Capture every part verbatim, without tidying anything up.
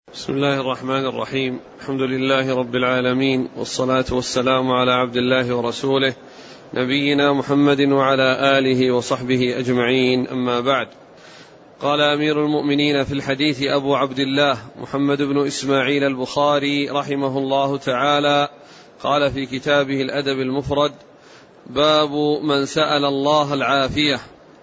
بسم الله الرحمن الرحيم. الحمد لله رب العالمين، والصلاة والسلام على عبد الله ورسوله نبينا محمد وعلى آله وصحبه أجمعين، أما بعد. قال أمير المؤمنين في الحديث أبو عبد الله محمد بن إسماعيل البخاري رحمه الله تعالى، قال في كتابه الأدب المفرد: باب من سأل الله العافية.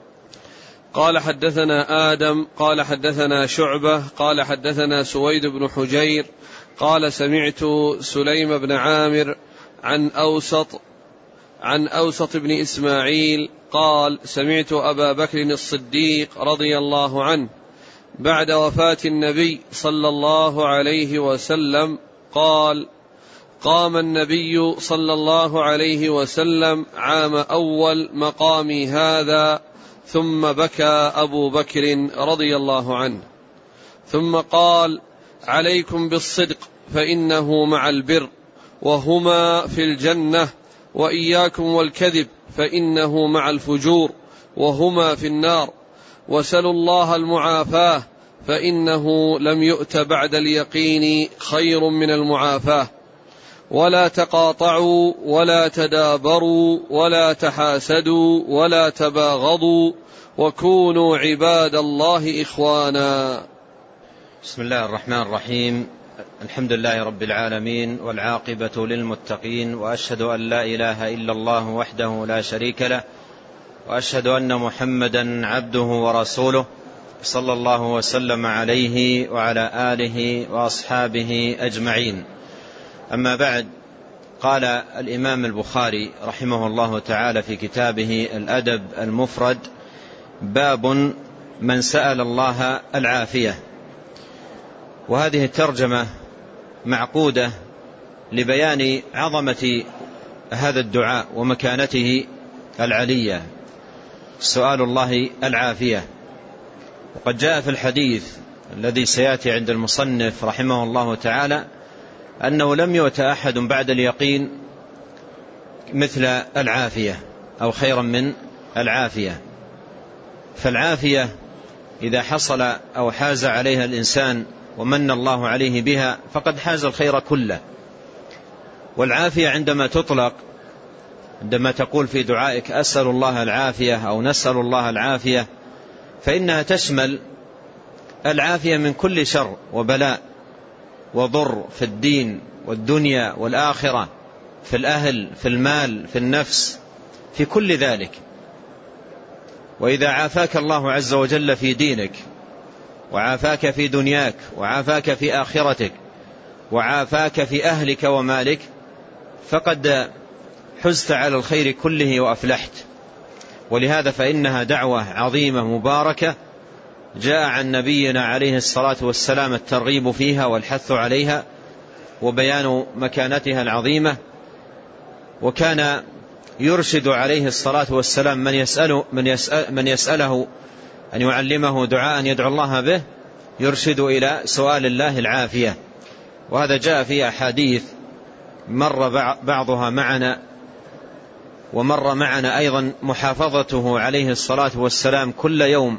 قال حدثنا آدم قال حدثنا شعبة قال حدثنا سويد بن حجير قال سمعت سليم بن عامر عن أوسط عن أوسط بن إسماعيل قال سمعت أبا بكر الصديق رضي الله عنه بعد وفاة النبي صلى الله عليه وسلم قال: قام النبي صلى الله عليه وسلم عام أول مقامي هذا، ثم بكى أبو بكر رضي الله عنه، ثم قال: عليكم بالصدق فإنه مع البر وهما في الجنة، وإياكم والكذب فإنه مع الفجور وهما في النار، وسلوا الله المعافاة فإنه لم يؤت بعد اليقين خير من المعافاة، ولا تقاطعوا ولا تدابروا ولا تحاسدوا ولا تباغضوا، وكونوا عباد الله إخوانا. بسم الله الرحمن الرحيم. الحمد لله رب العالمين، والعاقبة للمتقين، وأشهد أن لا إله إلا الله وحده لا شريك له، وأشهد أن محمدا عبده ورسوله، صلى الله وسلم عليه وعلى آله وأصحابه أجمعين. أما بعد، قال الإمام البخاري رحمه الله تعالى في كتابه الأدب المفرد: باب من سأل الله العافية. وهذه الترجمة معقودة لبيان عظمة هذا الدعاء ومكانته العلية، سؤال الله العافية. وقد جاء في الحديث الذي سيأتي عند المصنف رحمه الله تعالى أنه لم يؤت أحد بعد اليقين مثل العافية أو خيرا من العافية. فالعافية إذا حصل أو حاز عليها الإنسان ومن الله عليه بها فقد حاز الخير كله. والعافية عندما تطلق، عندما تقول في دعائك أسأل الله العافية أو نسأل الله العافية، فإنها تشمل العافية من كل شر وبلاء وضر في الدين والدنيا والآخرة، في الأهل، في المال، في النفس، في كل ذلك. وإذا عافاك الله عز وجل في دينك، وعافاك في دنياك، وعافاك في آخرتك، وعافاك في أهلك ومالك، فقد حزت على الخير كله وأفلحت. ولهذا فإنها دعوة عظيمة مباركة جاء عن نبينا عليه الصلاة والسلام الترغيب فيها والحث عليها وبيان مكانتها العظيمة. وكان يرشد عليه الصلاة والسلام من يسأله, من يسأل من يسأله أن يعلمه دعاء يدعو الله به، يرشد إلى سؤال الله العافية. وهذا جاء في أحاديث مر بعضها معنا، ومر معنا أيضا محافظته عليه الصلاة والسلام كل يوم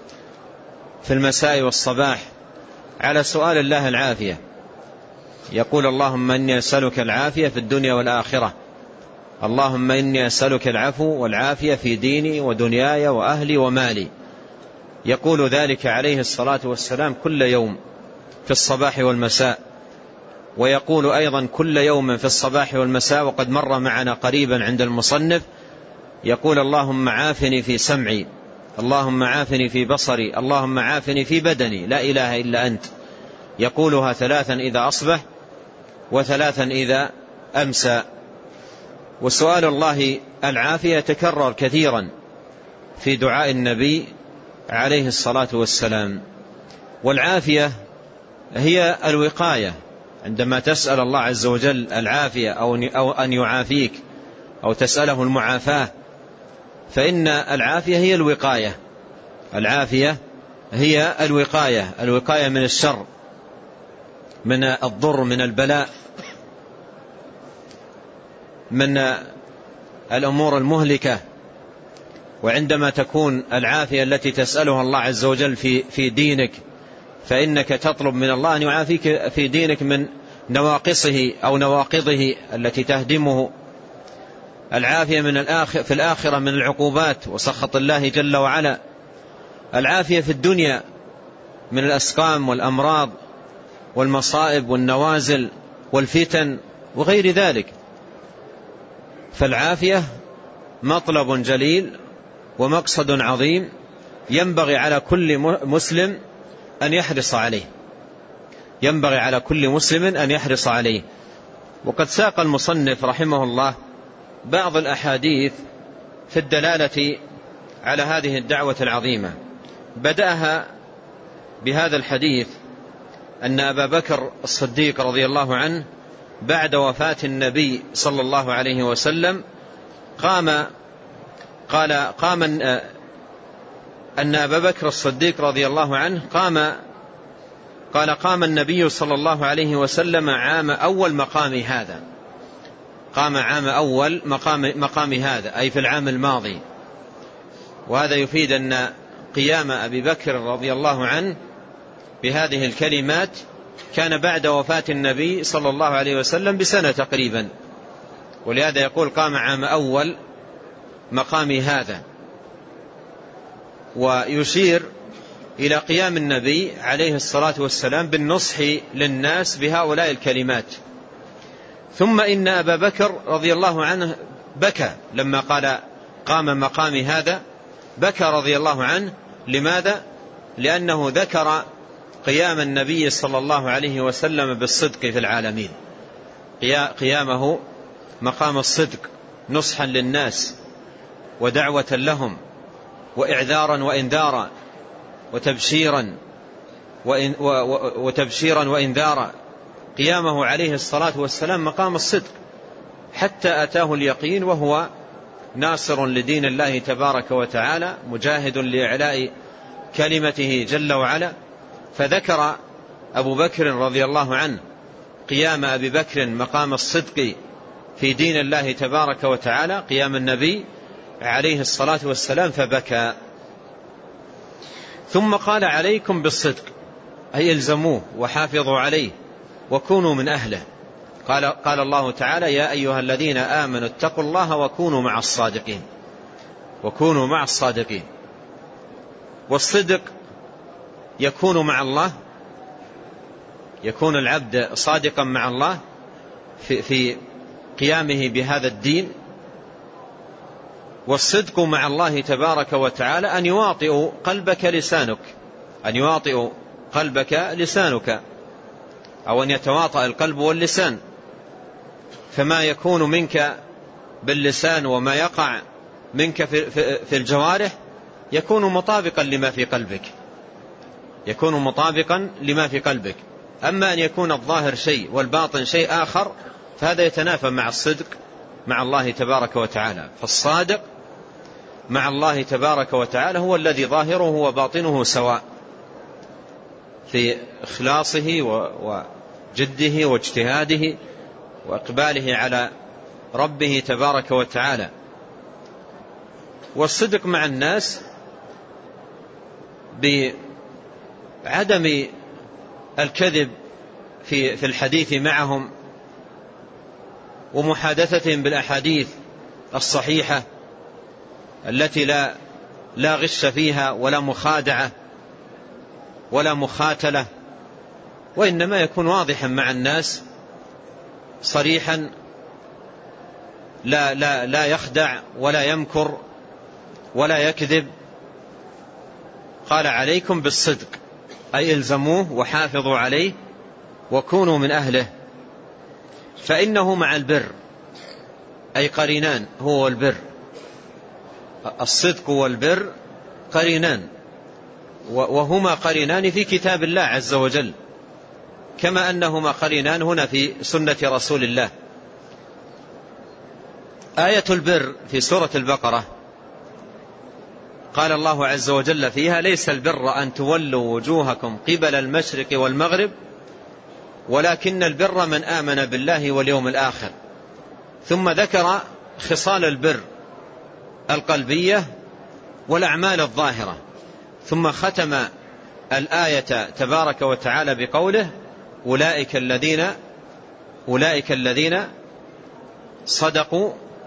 في المساء والصباح على سؤال الله العافية. يقول: اللهم إني أسألك العافية في الدنيا والآخرة، اللهم إني أسألك العفو والعافية في ديني ودنياي وأهلي ومالي. يقول ذلك عليه الصلاة والسلام كل يوم في الصباح والمساء. ويقول أيضا كل يوم في الصباح والمساء، وقد مر معنا قريبا عند المصنف، يقول: اللهم عافني في سمعي، اللهم عافني في بصري، اللهم عافني في بدني، لا إله إلا أنت. يقولها ثلاثا إذا أصبح وثلاثا إذا أمسى. وسؤال الله العافية يتكرر كثيرا في دعاء النبي عليه الصلاة والسلام. والعافية هي الوقاية. عندما تسأل الله عز وجل العافية أو أن يعافيك أو تسأله المعافاة، فإن العافية هي الوقاية. العافية هي الوقاية، الوقاية من الشر، من الضر، من البلاء، من الأمور المهلكة. وعندما تكون العافية التي تسألها الله عز وجل في في دينك، فإنك تطلب من الله أن يعافيك في دينك من نواقصه أو نواقضه التي تهدمه. العافية من الآخر في الآخرة من العقوبات وسخط الله جل وعلا. العافية في الدنيا من الأسقام والأمراض والمصائب والنوازل والفتن وغير ذلك. فالعافية مطلب جليل ومقصد عظيم ينبغي على كل مسلم أن يحرص عليه، ينبغي على كل مسلم أن يحرص عليه. وقد ساق المصنف رحمه الله بعض الأحاديث في الدلالة على هذه الدعوة العظيمة. بدأها بهذا الحديث أن أبا بكر الصديق رضي الله عنه بعد وفاة النبي صلى الله عليه وسلم قام قال قام أن أبا بكر الصديق رضي الله عنه قام قال قام النبي صلى الله عليه وسلم عام أول مقام هذا، قام عام أول مقام, مقام هذا أي في العام الماضي. وهذا يفيد أن قيام أبي بكر رضي الله عنه بهذه الكلمات كان بعد وفاة النبي صلى الله عليه وسلم بسنة تقريبا، ولهذا يقول قام عام أول مقام هذا، ويشير إلى قيام النبي عليه الصلاة والسلام بالنصح للناس بهؤلاء الكلمات. ثم إن أبا بكر رضي الله عنه بكى لما قال قام مقام هذا، بكى رضي الله عنه. لماذا؟ لأنه ذكر قيام النبي صلى الله عليه وسلم بالصدق في العالمين، قيامه مقام الصدق نصحا للناس ودعوة لهم وإعذارا وإنذارا وتبشيرا وإن وتبشيرا وإنذارا. قيامه عليه الصلاة والسلام مقام الصدق حتى أتاه اليقين، وهو ناصر لدين الله تبارك وتعالى مجاهد لإعلاء كلمته جل وعلا. فذكر أبو بكر رضي الله عنه قيام أبي بكر مقام الصدق في دين الله تبارك وتعالى، قيام النبي عليه الصلاة والسلام، فبكى. ثم قال عليكم بالصدق أي الزموه وحافظوا عليه وكونوا من أهله. قال, قال الله تعالى يا أيها الذين آمنوا اتقوا الله وكونوا مع الصادقين، وكونوا مع الصادقين. والصدق يكون مع الله، يكون العبد صادقا مع الله في, في قيامه بهذا الدين. والصدق مع الله تبارك وتعالى أن يواطئ قلبك لسانك، أن يواطئ قلبك لسانك، أو أن يتواطأ القلب واللسان. فما يكون منك باللسان وما يقع منك في, في, في الجوارح يكون مطابقا لما في قلبك، يكون مطابقا لما في قلبك. أما أن يكون الظاهر شيء والباطن شيء آخر فهذا يتنافى مع الصدق مع الله تبارك وتعالى. فالصادق مع الله تبارك وتعالى هو الذي ظاهره وباطنه سواء في إخلاصه وجده واجتهاده وإقباله على ربه تبارك وتعالى. والصدق مع الناس بعدم الكذب في في الحديث معهم، ومحادثتهم بالأحاديث الصحيحة التي لا لا غش فيها ولا مخادعة ولا مخاتلة، وإنما يكون واضحا مع الناس صريحا، لا لا لا يخدع ولا يمكر ولا يكذب. قال عليكم بالصدق أي الزموه وحافظوا عليه وكونوا من أهله، فإنه مع البر أي قرينان، هو البر. الصدق والبر قرينان، وهما قرينان في كتاب الله عز وجل، كما أنهما قرينان هنا في سنة رسول الله. آية البر في سورة البقرة قال الله عز وجل فيها ليس البر أن تولوا وجوهكم قبل المشرق والمغرب ولكن البر من آمن بالله واليوم الآخر. ثم ذكر خصال البر القلبية والأعمال الظاهرة، ثم ختم الآية تبارك وتعالى بقوله أولئك الذين أولئك الذين صدقوا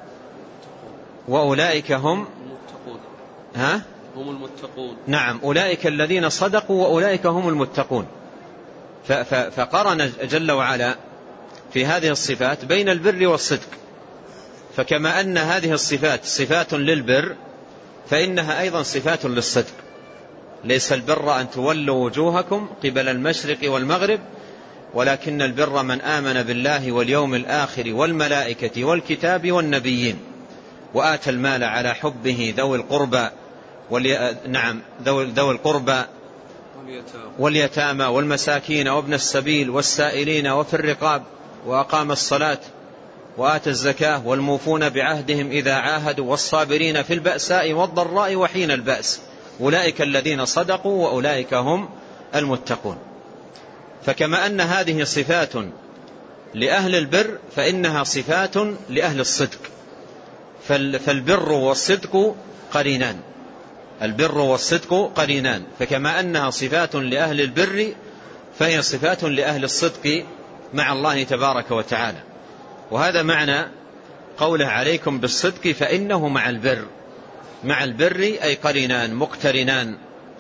وأولئك هم المتقون. ها هم المتقون. نعم، أولئك الذين صدقوا وأولئك هم المتقون. فقرن جل وعلا في هذه الصفات بين البر والصدق، فكما أن هذه الصفات صفات للبر فإنها أيضا صفات للصدق. ليس البر أن تولوا وجوهكم قبل المشرق والمغرب ولكن البر من آمن بالله واليوم الآخر والملائكة والكتاب والنبيين وآتى المال على حبه ذوي القربى والي... نعم ذوي... ذوي القربى واليتامى والمساكين وابن السبيل والسائلين وفي الرقاب وأقام الصلاة وآتى الزكاة والموفون بعهدهم إذا عاهدوا والصابرين في البأساء والضراء وحين البأس أولئك الذين صدقوا وأولئك هم المتقون. فكما أن هذه صفات لأهل البر فإنها صفات لأهل الصدق. فالبر والصدق قرينان، البر والصدق قرينان، فكما أنها صفات لأهل البر فهي صفات لأهل الصدق مع الله تبارك وتعالى. وهذا معنى قوله عليكم بالصدق فإنه مع البر، مع البر أي قرينان مقترنان.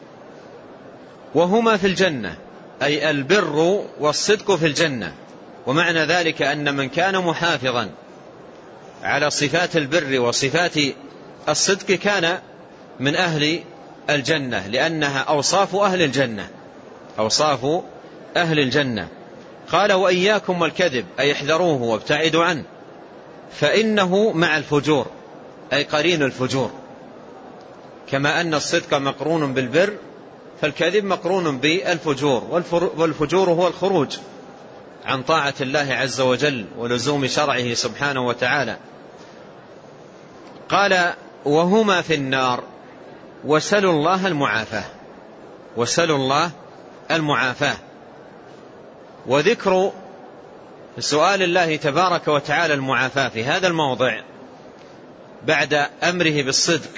وهما في الجنة، أي البر والصدق في الجنة. ومعنى ذلك أن من كان محافظا على صفات البر وصفات الصدق كان من أهل الجنة، لأنها أوصاف أهل الجنة، أوصاف أهل الجنة. قال وإياكم والكذب، أي احذروه وابتعدوا عنه، فإنه مع الفجور، أي قرين الفجور. كما أن الصدق مقرون بالبر فالكذب مقرون بالفجور، والفجور هو الخروج عن طاعة الله عز وجل ولزوم شرعه سبحانه وتعالى. قال وهما في النار وسلوا الله المعافاة، وسلوا الله المعافاة. وذكر سؤال الله تبارك وتعالى المعافاة في هذا الموضع بعد أمره بالصدق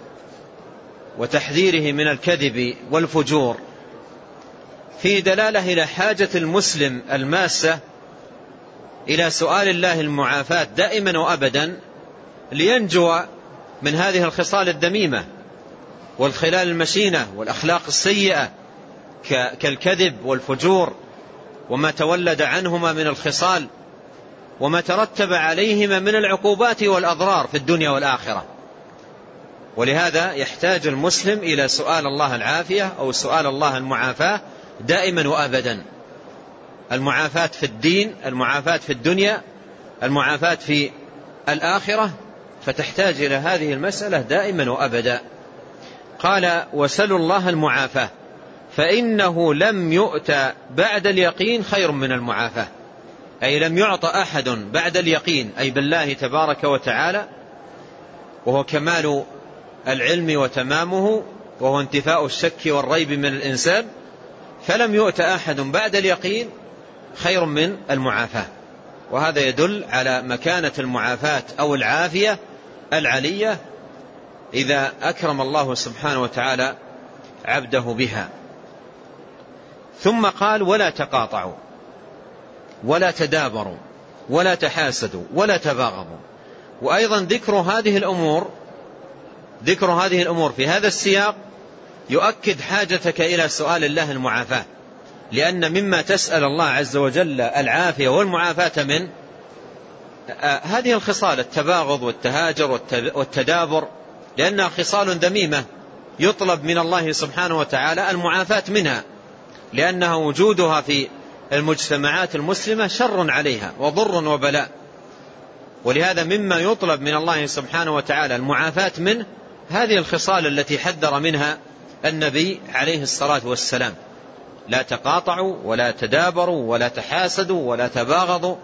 وتحذيره من الكذب والفجور في دلالة إلى حاجة المسلم الماسة إلى سؤال الله المعافاة دائما وأبدا لينجو من هذه الخصال الذميمة والخلال المشينة والأخلاق السيئة كالكذب والفجور وما تولد عنهما من الخصال وما ترتب عليهما من العقوبات والأضرار في الدنيا والآخرة. ولهذا يحتاج المسلم إلى سؤال الله العافية أو سؤال الله المعافاة دائما وأبدا، المعافاة في الدين، المعافاة في الدنيا، المعافاة في الآخرة، فتحتاج إلى هذه المسألة دائما وأبدا. قال وسلوا الله المعافاة فإنه لم يؤتى بعد اليقين خير من المعافاة، أي لم يعطى أحد بعد اليقين أي بالله تبارك وتعالى، وهو كمال العلم وتمامه، وهو انتفاء الشك والريب من الإنسان، فلم يؤتى أحد بعد اليقين خير من المعافاة. وهذا يدل على مكانة المعافاة أو العافية العلية إذا أكرم الله سبحانه وتعالى عبده بها. ثم قال ولا تقاطعوا ولا تدابروا ولا تحاسدوا ولا تباغضوا. وأيضا ذكر هذه الأمور ذكر هذه الأمور في هذا السياق يؤكد حاجتك إلى سؤال الله المعافاة، لأن مما تسأل الله عز وجل العافية والمعافاة من هذه الخصال التباغض والتهاجر والتدابر، لأنها خصال ذميمة يطلب من الله سبحانه وتعالى المعافاة منها، لأنها وجودها في المجتمعات المسلمة شر عليها وضر وبلاء. ولهذا مما يطلب من الله سبحانه وتعالى المعافاة منه هذه الخصال التي حذر منها النبي عليه الصلاة والسلام: لا تقاطعوا ولا تدابروا ولا تحاسدوا ولا تباغضوا.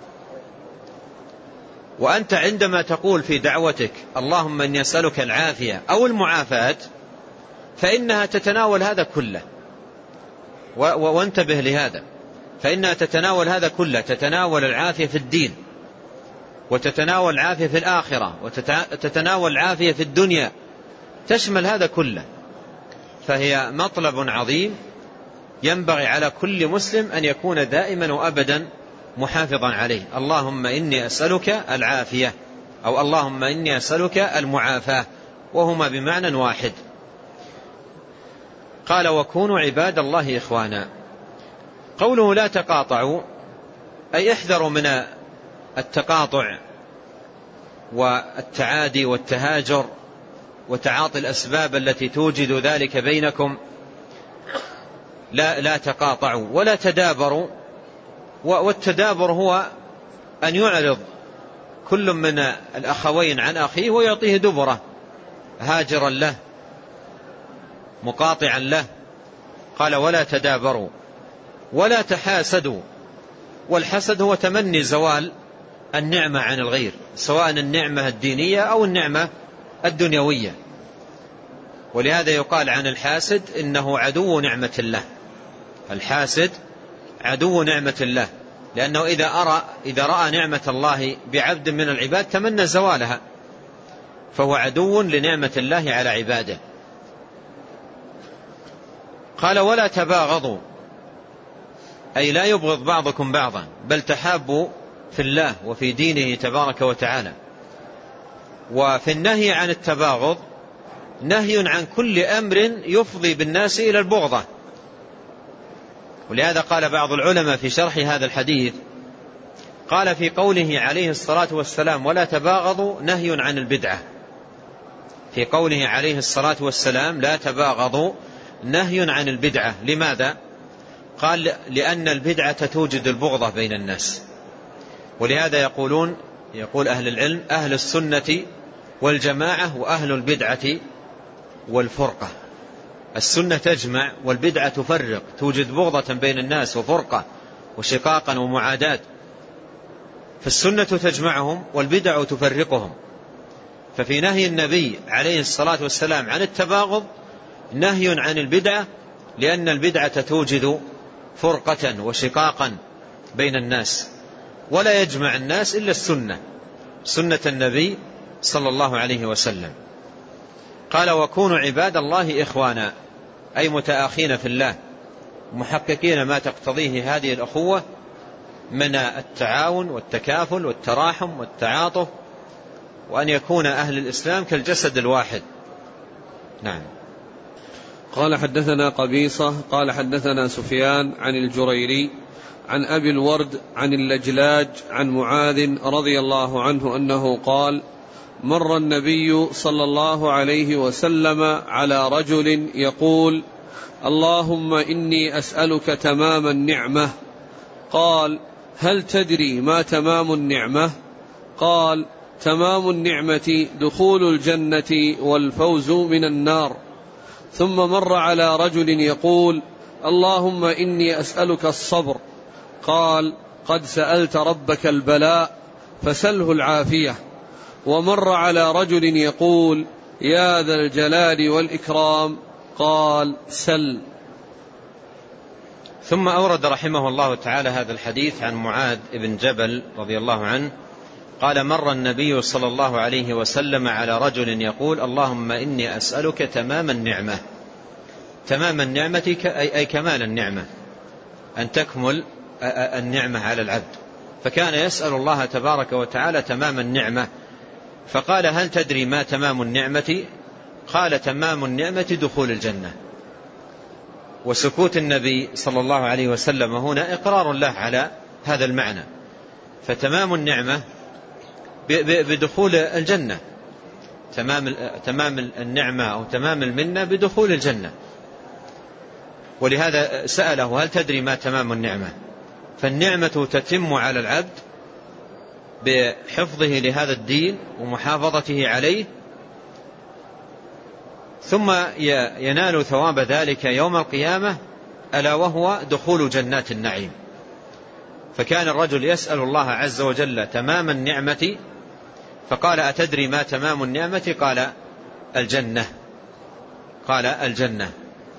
وأنت عندما تقول في دعوتك اللهم إني أسألك العافية أو المعافاة فإنها تتناول هذا كله، وانتبه لهذا، فإنها تتناول هذا كله، تتناول العافية في الدين، وتتناول العافية في الآخرة، وتتناول العافية في الدنيا، تشمل هذا كله. فهي مطلب عظيم ينبغي على كل مسلم أن يكون دائما وأبدا محافظا عليه. اللهم إني أسألك العافية، أو اللهم إني أسألك المعافاة، وهما بمعنى واحد. قال وكونوا عباد الله إخوانا. قوله لا تقاطعوا أي احذروا من التقاطع والتعادي والتهاجر وتعاطي الأسباب التي توجد ذلك بينكم. لا, لا تقاطعوا ولا تدابروا. والتدابر هو أن يعرض كل من الأخوين عن أخيه ويعطيه دبره، هاجرا له مقاطعا له. قال ولا تدابروا ولا تحاسدوا. والحسد هو تمني زوال النعمة عن الغير، سواء النعمة الدينية أو النعمة الدنيوية. ولهذا يقال عن الحاسد إنه عدو نعمة الله. الحاسد عدو نعمة الله، لأنه إذا أرى إذا رأى نعمة الله بعبد من العباد تمنى زوالها، فهو عدو لنعمة الله على عباده. قال ولا تباغضوا أي لا يبغض بعضكم بعضا، بل تحابوا في الله وفي دينه تبارك وتعالى. وفي النهي عن التباغض نهي عن كل أمر يفضي بالناس إلى البغضة. ولهذا قال بعض العلماء في شرح هذا الحديث، قال في قوله عليه الصلاة والسلام ولا تباغضوا نهي عن البدعة. في قوله عليه الصلاة والسلام لا تباغضوا نهي عن البدعة. لماذا؟ قال لأن البدعة توجد البغضة بين الناس. ولهذا يقولون يقول أهل العلم أهل السنة والجماعة وأهل البدعة والفرقة. السنة تجمع والبدعة تفرق، توجد بغضة بين الناس وفرقة وشقاقا ومعاداة. فالسنة تجمعهم والبدع تفرقهم. ففي نهي النبي عليه الصلاة والسلام عن التباغض نهي عن البدعة، لأن البدعة توجد فرقة وشقاقا بين الناس، ولا يجمع الناس إلا السنة، سنة النبي صلى الله عليه وسلم. قال وكونوا عباد الله إخوانا أي متآخين في الله، محققين ما تقتضيه هذه الأخوة من التعاون والتكافل والتراحم والتعاطف، وأن يكون أهل الإسلام كالجسد الواحد. نعم. قال حدثنا قبيصة قال حدثنا سفيان عن الجريري عن أبي الورد عن اللجلاج عن معاذ رضي الله عنه أنه قال مر النبي صلى الله عليه وسلم على رجل يقول اللهم إني أسألك تمام النعمة. قال هل تدري ما تمام النعمة؟ قال تمام النعمة دخول الجنة والفوز من النار. ثم مر على رجل يقول اللهم إني أسألك الصبر. قال قد سألت ربك البلاء فسله العافية. ومر على رجل يقول يا ذا الجلال والإكرام. قال سل. ثم أورد رحمه الله تعالى هذا الحديث عن معاذ بن جبل رضي الله عنه قال مر النبي صلى الله عليه وسلم على رجل يقول اللهم إني أسألك تمام النعمة. تمام النعمة أي كمال النعمة، أن تكمل النعمة على العبد. فكان يسأل الله تبارك وتعالى تمام النعمة. فقال هل تدري ما تمام النعمة؟ قال تمام النعمة دخول الجنة. وسكوت النبي صلى الله عليه وسلم هنا إقرار له على هذا المعنى. فتمام النعمة بدخول الجنة، تمام تمام النعمة أو تمام المنة بدخول الجنة. ولهذا سأله هل تدري ما تمام النعمة؟ فالنعمة تتم على العبد بحفظه لهذا الدين ومحافظته عليه، ثم ينال ثواب ذلك يوم القيامة، ألا وهو دخول جنات النعيم. فكان الرجل يسأل الله عز وجل تمام النعمة، فقال أتدري ما تمام النعمة؟ قال الجنة. قال الجنة.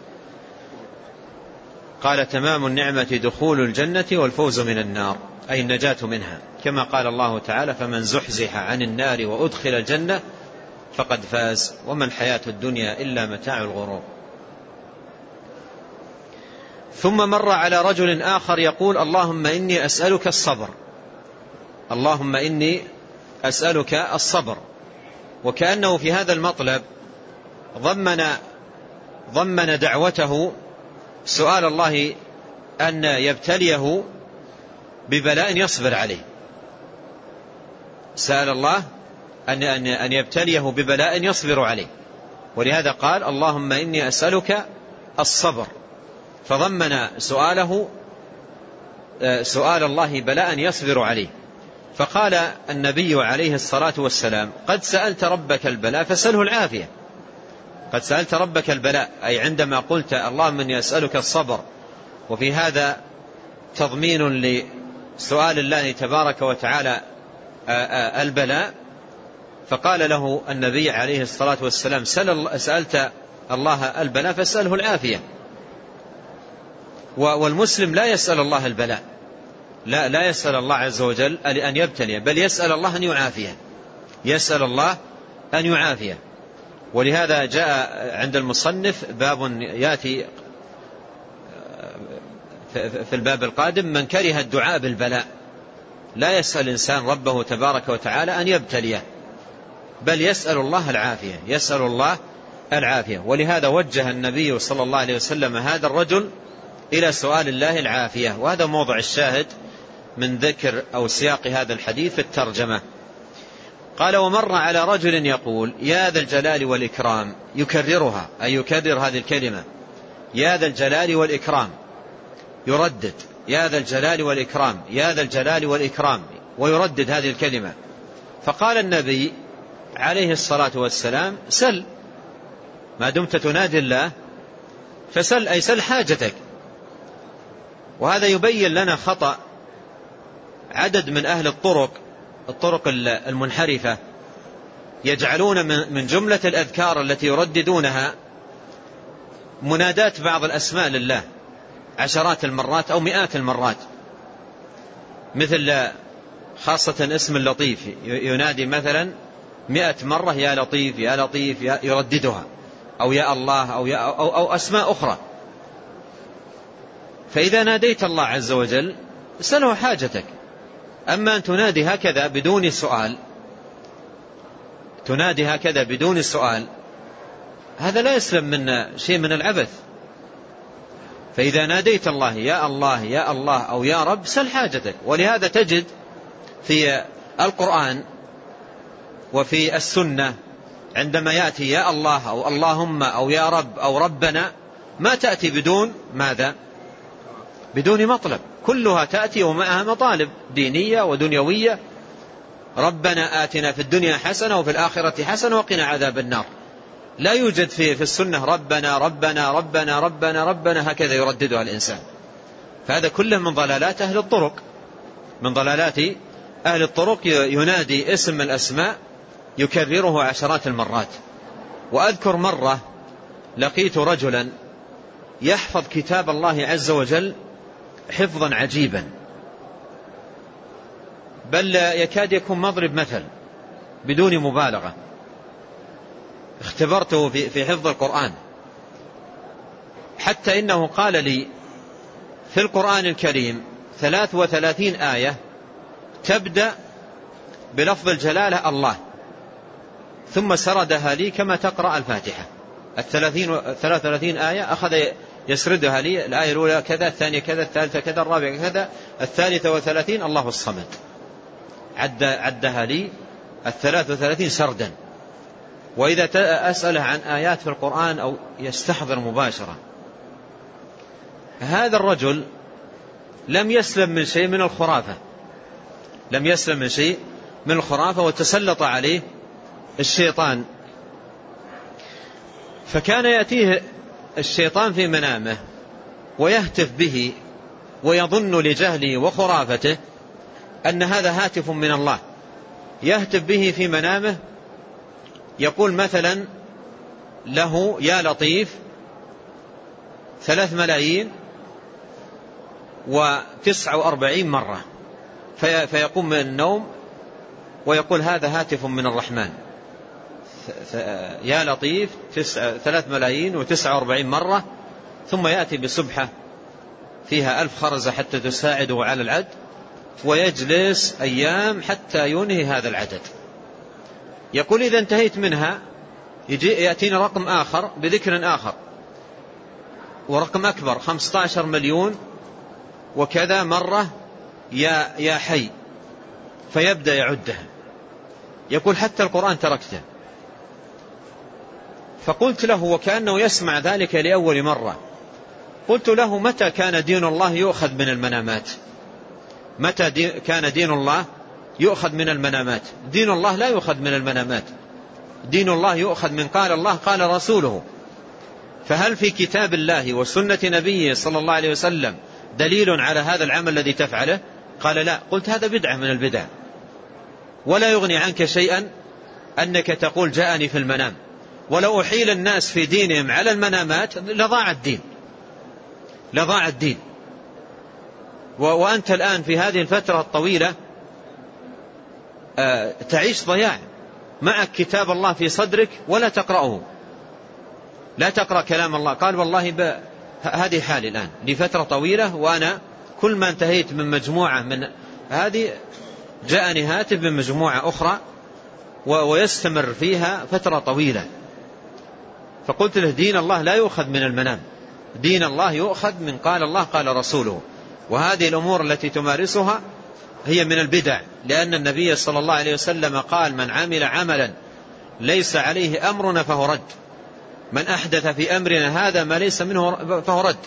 قال تمام النعمة دخول الجنة والفوز من النار، أي النجاة منها، كما قال الله تعالى فمن زحزح عن النار وأدخل الجنة فقد فاز وما الحياة الدنيا إلا متاع الغرور. ثم مر على رجل آخر يقول اللهم إني أسألك الصبر، اللهم إني أسألك الصبر. وكأنه في هذا المطلب ضمن ضمن دعوته سؤال الله أن يبتليه ببلاء يصبر عليه، سأل الله أن أن يبتليه ببلاء يصبر عليه، ولهذا قال اللهم إني أسألك الصبر، فضمن سؤاله سؤال الله بلاء يصبر عليه. فقال النبي عليه الصلاة والسلام قد سألت ربك البلاء فسأله العافية، قد سألت ربك البلاء أي عندما قلت اللهم إني أسألك الصبر، وفي هذا تضمين لسؤال الله تبارك وتعالى البلاء. فقال له النبي عليه الصلاة والسلام سألت الله البلاء فاسأله العافية. والمسلم لا يسأل الله البلاء، لا لا يسأل الله عز وجل أن يبتلي، بل يسأل الله أن يعافيه، يسأل الله أن يعافيه. ولهذا جاء عند المصنف باب يأتي في الباب القادم من كره الدعاء بالبلاء، لا يسأل الإنسان ربه تبارك وتعالى أن يبتليه، بل يسأل الله العافية، يسأل الله العافية. ولهذا وجه النبي صلى الله عليه وسلم هذا الرجل إلى سؤال الله العافية، وهذا موضع الشاهد من ذكر أو سياق هذا الحديث في الترجمة. قال ومر على رجل يقول يا ذا الجلال والإكرام، يكررها أي يكرر هذه الكلمة يا ذا الجلال والإكرام، يردد يا ذا الجلال والإكرام، يا ذا الجلال والإكرام، ويردد هذه الكلمة. فقال النبي عليه الصلاة والسلام سل، ما دمت تنادي الله فسل، أي سل حاجتك. وهذا يبين لنا خطأ عدد من أهل الطرق الطرق المنحرفة، يجعلون من جملة الأذكار التي يرددونها منادات بعض الأسماء لله عشرات المرات أو مئات المرات، مثل خاصة اسم اللطيف ينادي مثلا مئة مرة يا لطيف يا لطيف يرددها، أو يا الله أو, يا أو, أو أسماء أخرى. فإذا ناديت الله عز وجل سله حاجتك. أما أن تنادي هكذا بدون سؤال، تنادي هكذا بدون سؤال، هذا لا يسلم من شيء من العبث. فإذا ناديت الله يا الله يا الله أو يا رب سل حاجتك. ولهذا تجد في القرآن وفي السنة عندما يأتي يا الله أو اللهم أو يا رب أو ربنا ما تأتي بدون ماذا؟ بدون مطلب، كلها تأتي ومعها مطالب دينية ودنيوية. ربنا آتنا في الدنيا حسنة وفي الآخرة حسنة وقنا عذاب النار. لا يوجد في في السنة ربنا ربنا ربنا ربنا ربنا هكذا يرددها الإنسان. فهذا كله من ضلالات أهل الطرق، من ضلالات أهل الطرق. ينادي اسم من الأسماء يكرره عشرات المرات. وأذكر مرة لقيت رجلا يحفظ كتاب الله عز وجل حفظا عجيبا، بل يكاد يكون مضرب مثل بدون مبالغة. اختبرته في حفظ القرآن، حتى إنه قال لي في القرآن الكريم ثلاث وثلاثين آية تبدأ بلفظ الجلالة الله، ثم سردها لي كما تقرأ الفاتحة. الثلاثين ثلاث وثلاثين آية أخذ يسردها لي، الآية الأولى كذا، الثانية كذا، الثالثة كذا، الرابعة كذا، الثالثة وثلاثين الله الصمد. عد عدها لي الثلاث وثلاثين سردا. وإذا أسأله عن آيات في القرآن أو يستحضر مباشرة. هذا الرجل لم يسلم من شيء من الخرافة، لم يسلم من شيء من الخرافة، وتسلط عليه الشيطان. فكان يأتيه الشيطان في منامه ويهتف به، ويظن لجهله وخرافته أن هذا هاتف من الله. يهتف به في منامه، يقول مثلا له يا لطيف ثلاث ملايين وتسع وأربعين مرة، فيقوم من النوم ويقول هذا هاتف من الرحمن. يا لطيف ثلاث ملايين وتسع وأربعين مرة، ثم يأتي بسبحة فيها ألف خرزة حتى تساعده على العد، ويجلس أيام حتى ينهي هذا العدد. يقول إذا انتهيت منها يجي يأتيني رقم آخر بذكر آخر ورقم أكبر، خمسة عشر مليون وكذا مرة يا يا حي، فيبدأ يعدها. يقول حتى القرآن تركته. فقلت له وكأنه يسمع ذلك لأول مرة، قلت له متى كان دين الله يؤخذ من المنامات؟ متى دي كان دين الله يؤخذ من المنامات؟ دين الله لا يؤخذ من المنامات، دين الله يؤخذ من قال الله قال رسوله. فهل في كتاب الله وسنة نبيه صلى الله عليه وسلم دليل على هذا العمل الذي تفعله؟ قال لا. قلت هذا بدعة من البدع، ولا يغني عنك شيئا أنك تقول جاءني في المنام. ولو أحيل الناس في دينهم على المنامات لضاع الدين، لضاع الدين. وأنت الآن في هذه الفترة الطويلة تعيش ضياع، معك كتاب الله في صدرك ولا تقرأه، لا تقرأ كلام الله. قال والله هذه حالي الآن لفترة طويلة، وأنا كل ما انتهيت من مجموعة من هذه جاءني هاتف من مجموعة أخرى ويستمر فيها فترة طويلة. فقلت له دين الله لا يؤخذ من المنام، دين الله يؤخذ من قال الله قال رسوله. وهذه الأمور التي تمارسها هي من البدع، لأن النبي صلى الله عليه وسلم قال من عمل عملا ليس عليه أمرنا فهو رد، من أحدث في أمرنا هذا ما ليس منه فهو رد.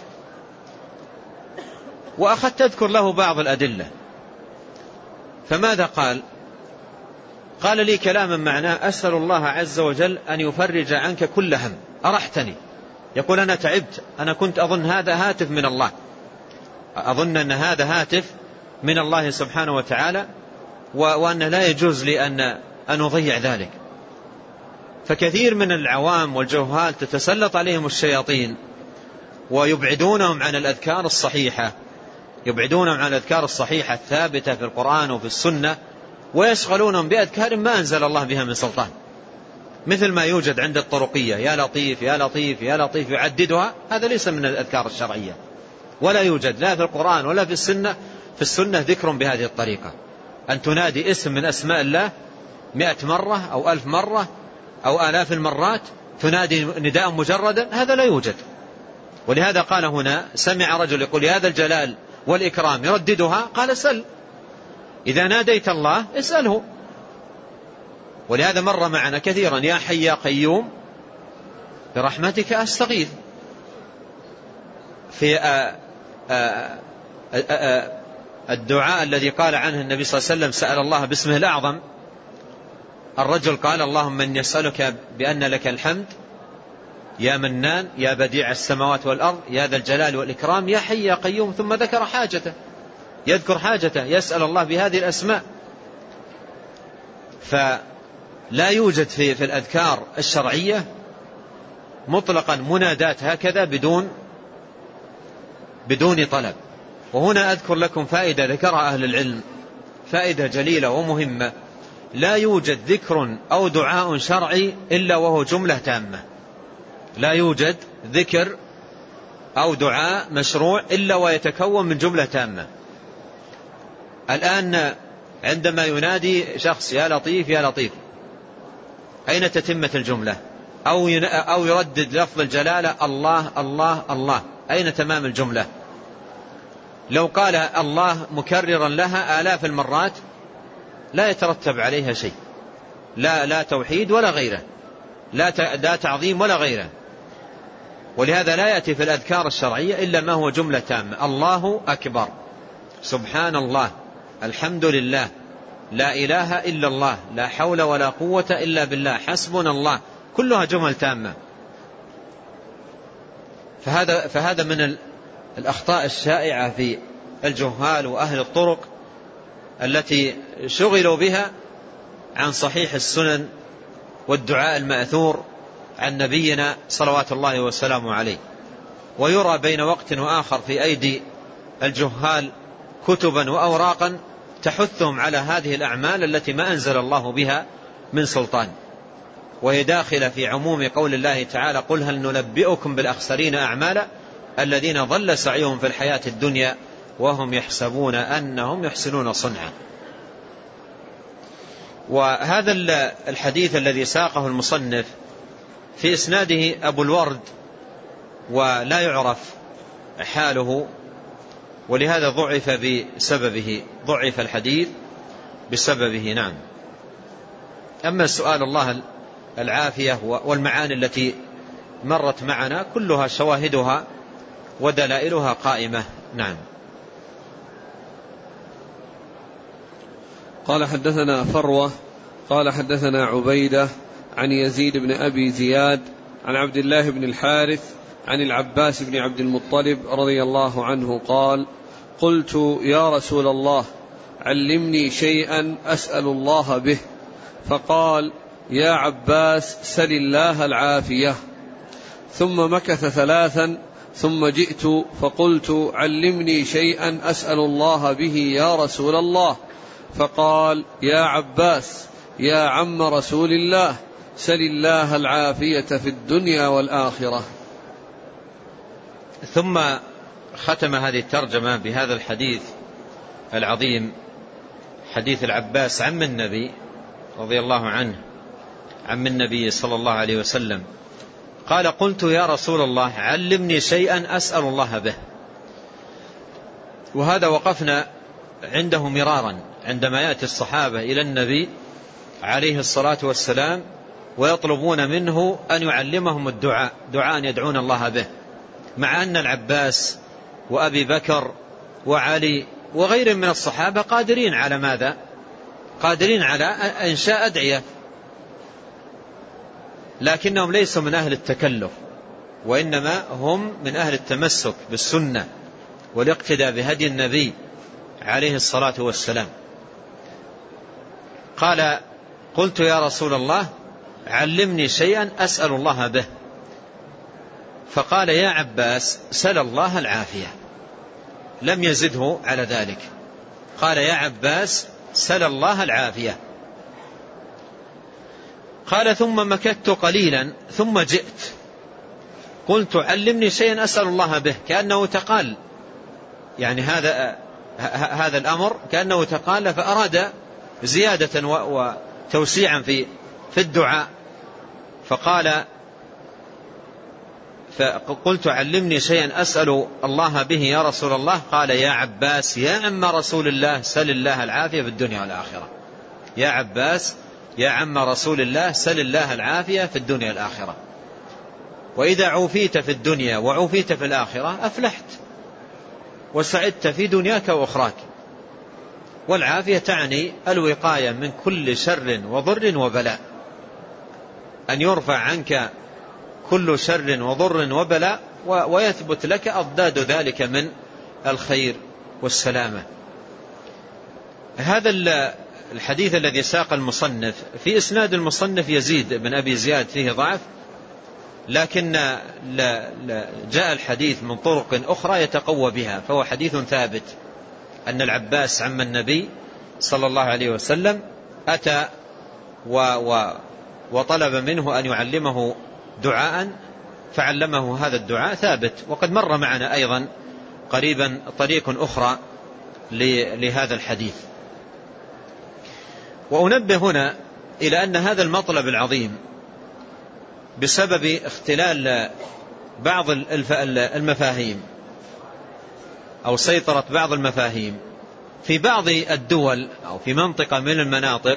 وأخذت أذكر له بعض الأدلة. فماذا قال؟ قال لي كلاما معناه أسأل الله عز وجل أن يفرج عنك كل هم. أرحتني. يقول أنا تعبت، أنا كنت أظن هذا هاتف من الله، أظن أن هذا هاتف من الله سبحانه وتعالى، وأن لا يجوز لي أن أن أضيع ذلك. فكثير من العوام والجهال تتسلط عليهم الشياطين ويبعدونهم عن الأذكار الصحيحة، يبعدونهم عن الأذكار الصحيحة الثابتة في القرآن وفي السنة، ويشغلونهم بأذكار ما أنزل الله بها من سلطان، مثل ما يوجد عند الطرقية يا لطيف يا لطيف يا لطيف يعددها. هذا ليس من الأذكار الشرعية، ولا يوجد لا في القرآن ولا في السنة في السنة ذكر بهذه الطريقة، أن تنادي اسم من أسماء الله مئة مرة أو ألف مرة أو آلاف المرات، تنادي نداء مجردا، هذا لا يوجد. ولهذا قال هنا سمع رجل يقول يا ذا الجلال والإكرام يرددها، قال سل، إذا ناديت الله اسأله. ولهذا مر معنا كثيرا يا حي يا قيوم برحمتك أستغيث. في آآ آآ آآ الدعاء الذي قال عنه النبي صلى الله عليه وسلم سأل الله باسمه الأعظم، الرجل قال اللهم إني أسألك بأن لك الحمد يا منان يا بديع السماوات والأرض يا ذا الجلال والإكرام يا حي يا قيوم، ثم ذكر حاجته، يذكر حاجته، يسأل الله بهذه الأسماء. فلا يوجد في في الأذكار الشرعية مطلقا منادات هكذا بدون بدون طلب. وهنا أذكر لكم فائدة ذكرها أهل العلم، فائدة جليلة ومهمة. لا يوجد ذكر أو دعاء شرعي إلا وهو جملة تامة، لا يوجد ذكر أو دعاء مشروع إلا ويتكون من جملة تامة. الآن عندما ينادي شخص يا لطيف يا لطيف، أين تتمة الجملة؟ أو أو يردد لفظ الجلالة الله الله الله، أين تمام الجملة؟ لو قال الله مكررا لها آلاف المرات لا يترتب عليها شيء، لا لا توحيد ولا غيره، لا لا تعظيم ولا غيره. ولهذا لا يأتي في الأذكار الشرعية إلا ما هو جملة تامة، الله أكبر، سبحان الله، الحمد لله، لا إله إلا الله، لا حول ولا قوة إلا بالله، حسبنا الله، كلها جمل تامة. فهذا فهذا من الأخطاء الشائعة في الجهال وأهل الطرق التي شغلوا بها عن صحيح السنن والدعاء المأثور عن نبينا صلوات الله وسلامه عليه. ويرى بين وقت وآخر في أيدي الجهال كتبا وأوراقا تحثهم على هذه الأعمال التي ما أنزل الله بها من سلطان، وهي داخلة في عموم قول الله تعالى قل هل ننبئكم بالأخسرين أعمالا الذين ضل سعيهم في الحياة الدنيا وهم يحسبون أنهم يحسنون صنعا. وهذا الحديث الذي ساقه المصنف في إسناده أبو الورد ولا يعرف حاله، ولهذا ضعف بسببه، ضعف الحديث بسببه. نعم. أما سؤال الله العافية والمعاني التي مرت معنا كلها شواهدها ودلائلها قائمة. نعم. قال حدثنا فروة قال حدثنا عبيدة عن يزيد بن أبي زياد عن عبد الله بن الحارث عن العباس بن عبد المطلب رضي الله عنه قال: قلت يا رسول الله علمني شيئا أسأل الله به، فقال: يا عباس سل الله العافية. ثم مكث ثلاثا ثم جئت فقلت: علمني شيئا أسأل الله به يا رسول الله، فقال: يا عباس يا عم رسول الله سل الله العافية في الدنيا والآخرة. ثم ختم هذه الترجمة بهذا الحديث العظيم، حديث العباس عم النبي رضي الله عنه، عم النبي صلى الله عليه وسلم، قال: قلت يا رسول الله علمني شيئا أسأل الله به. وهذا وقفنا عنده مرارا عندما يأتي الصحابة إلى النبي عليه الصلاة والسلام ويطلبون منه أن يعلمهم الدعاء، دعاء يدعون الله به، مع أن العباس وأبي بكر وعلي وغير من الصحابة قادرين على ماذا؟ قادرين على إنشاء أدعية، لكنهم ليسوا من أهل التكلف، وإنما هم من أهل التمسك بالسنة والاقتداء بهدي النبي عليه الصلاة والسلام. قال: قلت يا رسول الله علمني شيئا أسأل الله به، فقال: يا عباس سل الله العافية. لم يزده على ذلك، قال: يا عباس سل الله العافية. قال: ثم مكثت قليلا ثم جئت قلت: علمني شيئا أسأل الله به، كأنه تقال يعني هذا هذا الأمر كأنه تقال، فأراد زيادة وتوسيعا في في الدعاء، فقال: فقلت: علمني شيئا أسأل الله به يا رسول الله. قال: يا عباس يا عم رسول الله سل الله العافية في الدنيا والآخرة. يا عباس يا عم رسول الله سل الله العافية في الدنيا والآخرة. وإذا عوفيت في الدنيا وعوفيت في الآخرة أفلحت وسعدت في دنياك وأخراك. والعافية تعني الوقاية من كل شر وضر وبلاء، أن يرفع عنك كل شر وضر وبلاء ويثبت لك أضداد ذلك من الخير والسلامة. هذا الحديث الذي ساق المصنف في إسناد المصنف يزيد بن أبي زياد فيه ضعف، لكن جاء الحديث من طرق أخرى يتقوى بها، فهو حديث ثابت أن العباس عم النبي صلى الله عليه وسلم أتى وطلب منه أن يعلمه دعاء فعلمه هذا الدعاء ثابت. وقد مر معنا أيضا قريبا طريق أخرى لهذا الحديث. وأنبه هنا إلى أن هذا المطلب العظيم بسبب اختلال بعض المفاهيم أو سيطرة بعض المفاهيم في بعض الدول أو في منطقة من المناطق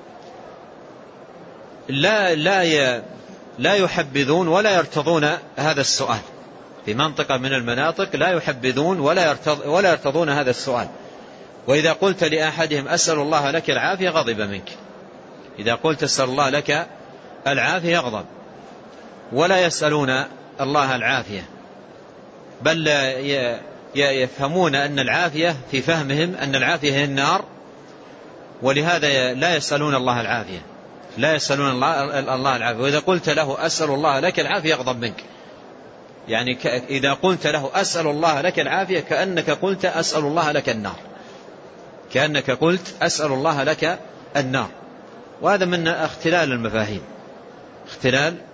لا لا لا يحبذون ولا يرتضون هذا السؤال. في منطقة من المناطق لا يحبذون ولا ولا يرتضون هذا السؤال. وإذا قلت لأحدهم أسأل الله لك العافية غضب منك. إذا قلت أسأل الله لك العافية يغضب، ولا يسألون الله العافية، بل يفهمون أن العافية في فهمهم أن العافية هي النار، ولهذا لا يسألون الله العافية، لا يسألون الله الله العافية. وإذا قلت له أسأل الله لك العافية يغضب منك. يعني إذا قلت له أسأل الله لك العافية كأنك قلت أسأل الله لك النار، كأنك قلت أسأل الله لك النار. وهذا من اختلال المفاهيم، اختلال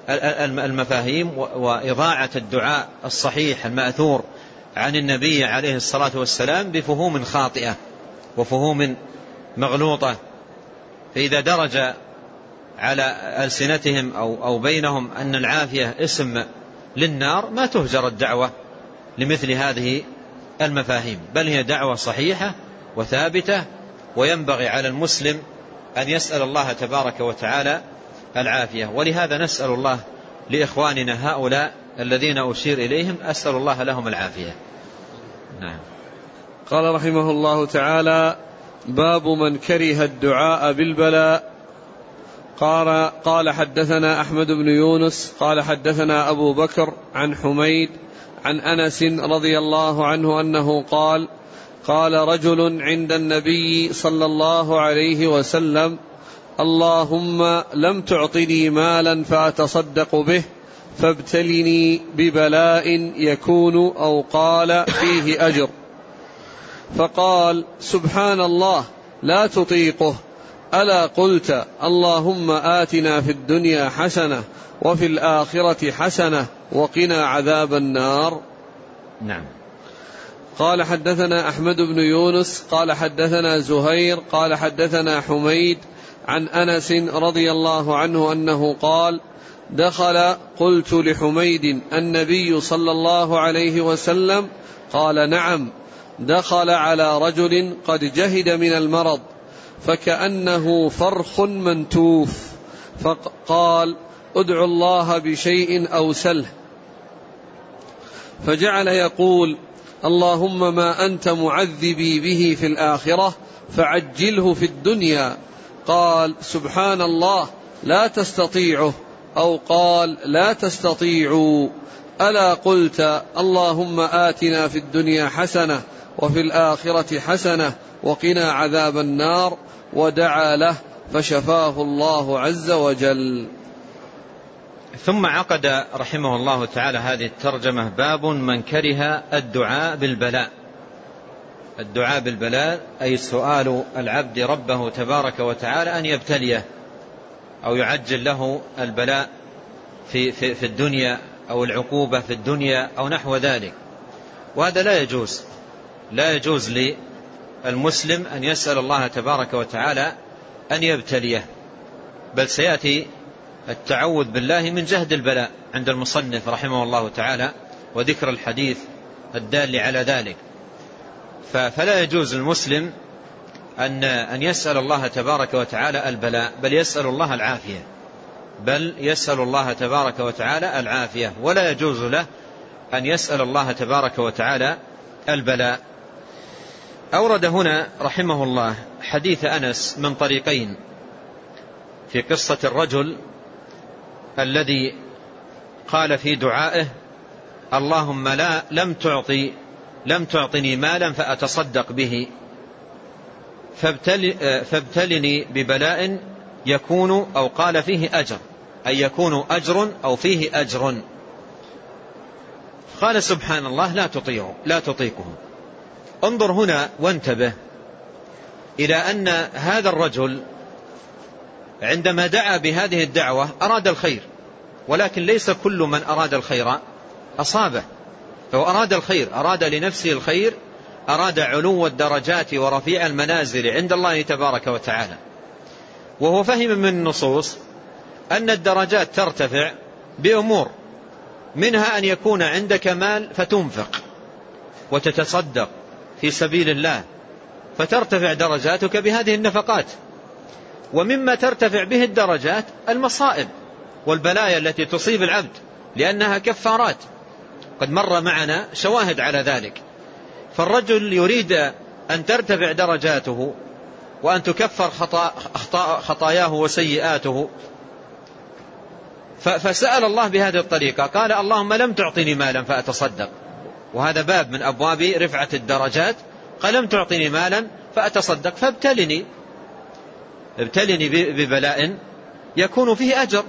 المفاهيم وإضاعة الدعاء الصحيح المأثور عن النبي عليه الصلاة والسلام بفهوم خاطئة وفهوم مغلوطة. فإذا درج على ألسنتهم أو, أو بينهم أن العافية اسم للنار ما تهجر الدعوة لمثل هذه المفاهيم، بل هي دعوة صحيحة وثابتة، وينبغي على المسلم أن يسأل الله تبارك وتعالى العافية. ولهذا نسأل الله لإخواننا هؤلاء الذين أشير إليهم، أسأل الله لهم العافية. نعم. قال رحمه الله تعالى: باب من كره الدعاء بالبلاء. قال, قال حدثنا أحمد بن يونس قال حدثنا أبو بكر عن حميد عن أنس رضي الله عنه أنه قال: قال رجل عند النبي صلى الله عليه وسلم: اللهم لم تعطني مالا فأتصدق به فابتلني ببلاء يكون أو قال فيه أجر. فقال: سبحان الله لا تطيقه، ألا قلت اللهم آتنا في الدنيا حسنة وفي الآخرة حسنة وقنا عذاب النار. نعم. قال حدثنا أحمد بن يونس قال حدثنا زهير قال حدثنا حميد عن أنس رضي الله عنه أنه قال: دخل قلت لحميد: النبي صلى الله عليه وسلم؟ قال: نعم. دخل على رجل قد جهد من المرض فكأنه فرخ منتوف، فقال: ادعوا الله بشيء أو سله. فجعل يقول: اللهم ما أنت معذبي به في الآخرة فعجله في الدنيا. قال: سبحان الله لا تستطيعه، أو قال: لا تستطيعوا، ألا قلت اللهم آتنا في الدنيا حسنة وفي الآخرة حسنة وقنا عذاب النار. ودعا له فشفاه الله عز وجل. ثم عقد رحمه الله تعالى هذه الترجمة: باب من كره الدعاء بالبلاء. الدعاء بالبلاء أي سؤال العبد ربه تبارك وتعالى أن يبتليه أو يعجل له البلاء في, في, في الدنيا أو العقوبة في الدنيا أو نحو ذلك. وهذا لا يجوز لا يجوز للمسلم أن يسأل الله تبارك وتعالى أن يبتليه، بل سيأتي التعوذ بالله من جهد البلاء عند المصنف رحمه الله تعالى وذكر الحديث الدال على ذلك. فلا يجوز المسلم أن أن يسأل الله تبارك وتعالى البلاء، بل يسأل الله العافية بل يسأل الله تبارك وتعالى العافية ولا يجوز له أن يسأل الله تبارك وتعالى البلاء. أورد هنا رحمه الله حديث أنس من طريقين في قصة الرجل الذي قال في دعائه: اللهم لا لم تعطي لم تعطني مالا فأتصدق به فابتل فابتلني ببلاء يكون أو قال فيه أجر، أي يكون أجر أو فيه أجر. قال: سبحان الله لا تطيعه لا تطيقه. انظر هنا وانتبه إلى أن هذا الرجل عندما دعا بهذه الدعوة أراد الخير، ولكن ليس كل من أراد الخير أصابه. فهو أراد الخير، أراد لنفسه الخير، أراد علو الدرجات ورفيع المنازل عند الله تبارك وتعالى، وهو فهم من النصوص أن الدرجات ترتفع بأمور، منها أن يكون عندك مال فتنفق وتتصدق في سبيل الله فترتفع درجاتك بهذه النفقات، ومما ترتفع به الدرجات المصائب والبلايا التي تصيب العبد لأنها كفارات، قد مر معنا شواهد على ذلك. فالرجل يريد أن ترتفع درجاته وأن تكفر خطا خطاياه وسيئاته، فسأل الله بهذه الطريقة، قال: اللهم لم تعطني مالا فأتصدق، وهذا باب من أبواب رفعة الدرجات. قال: لم تعطني مالا فأتصدق فابتلني ابتلني ببلاء يكون فيه أجر.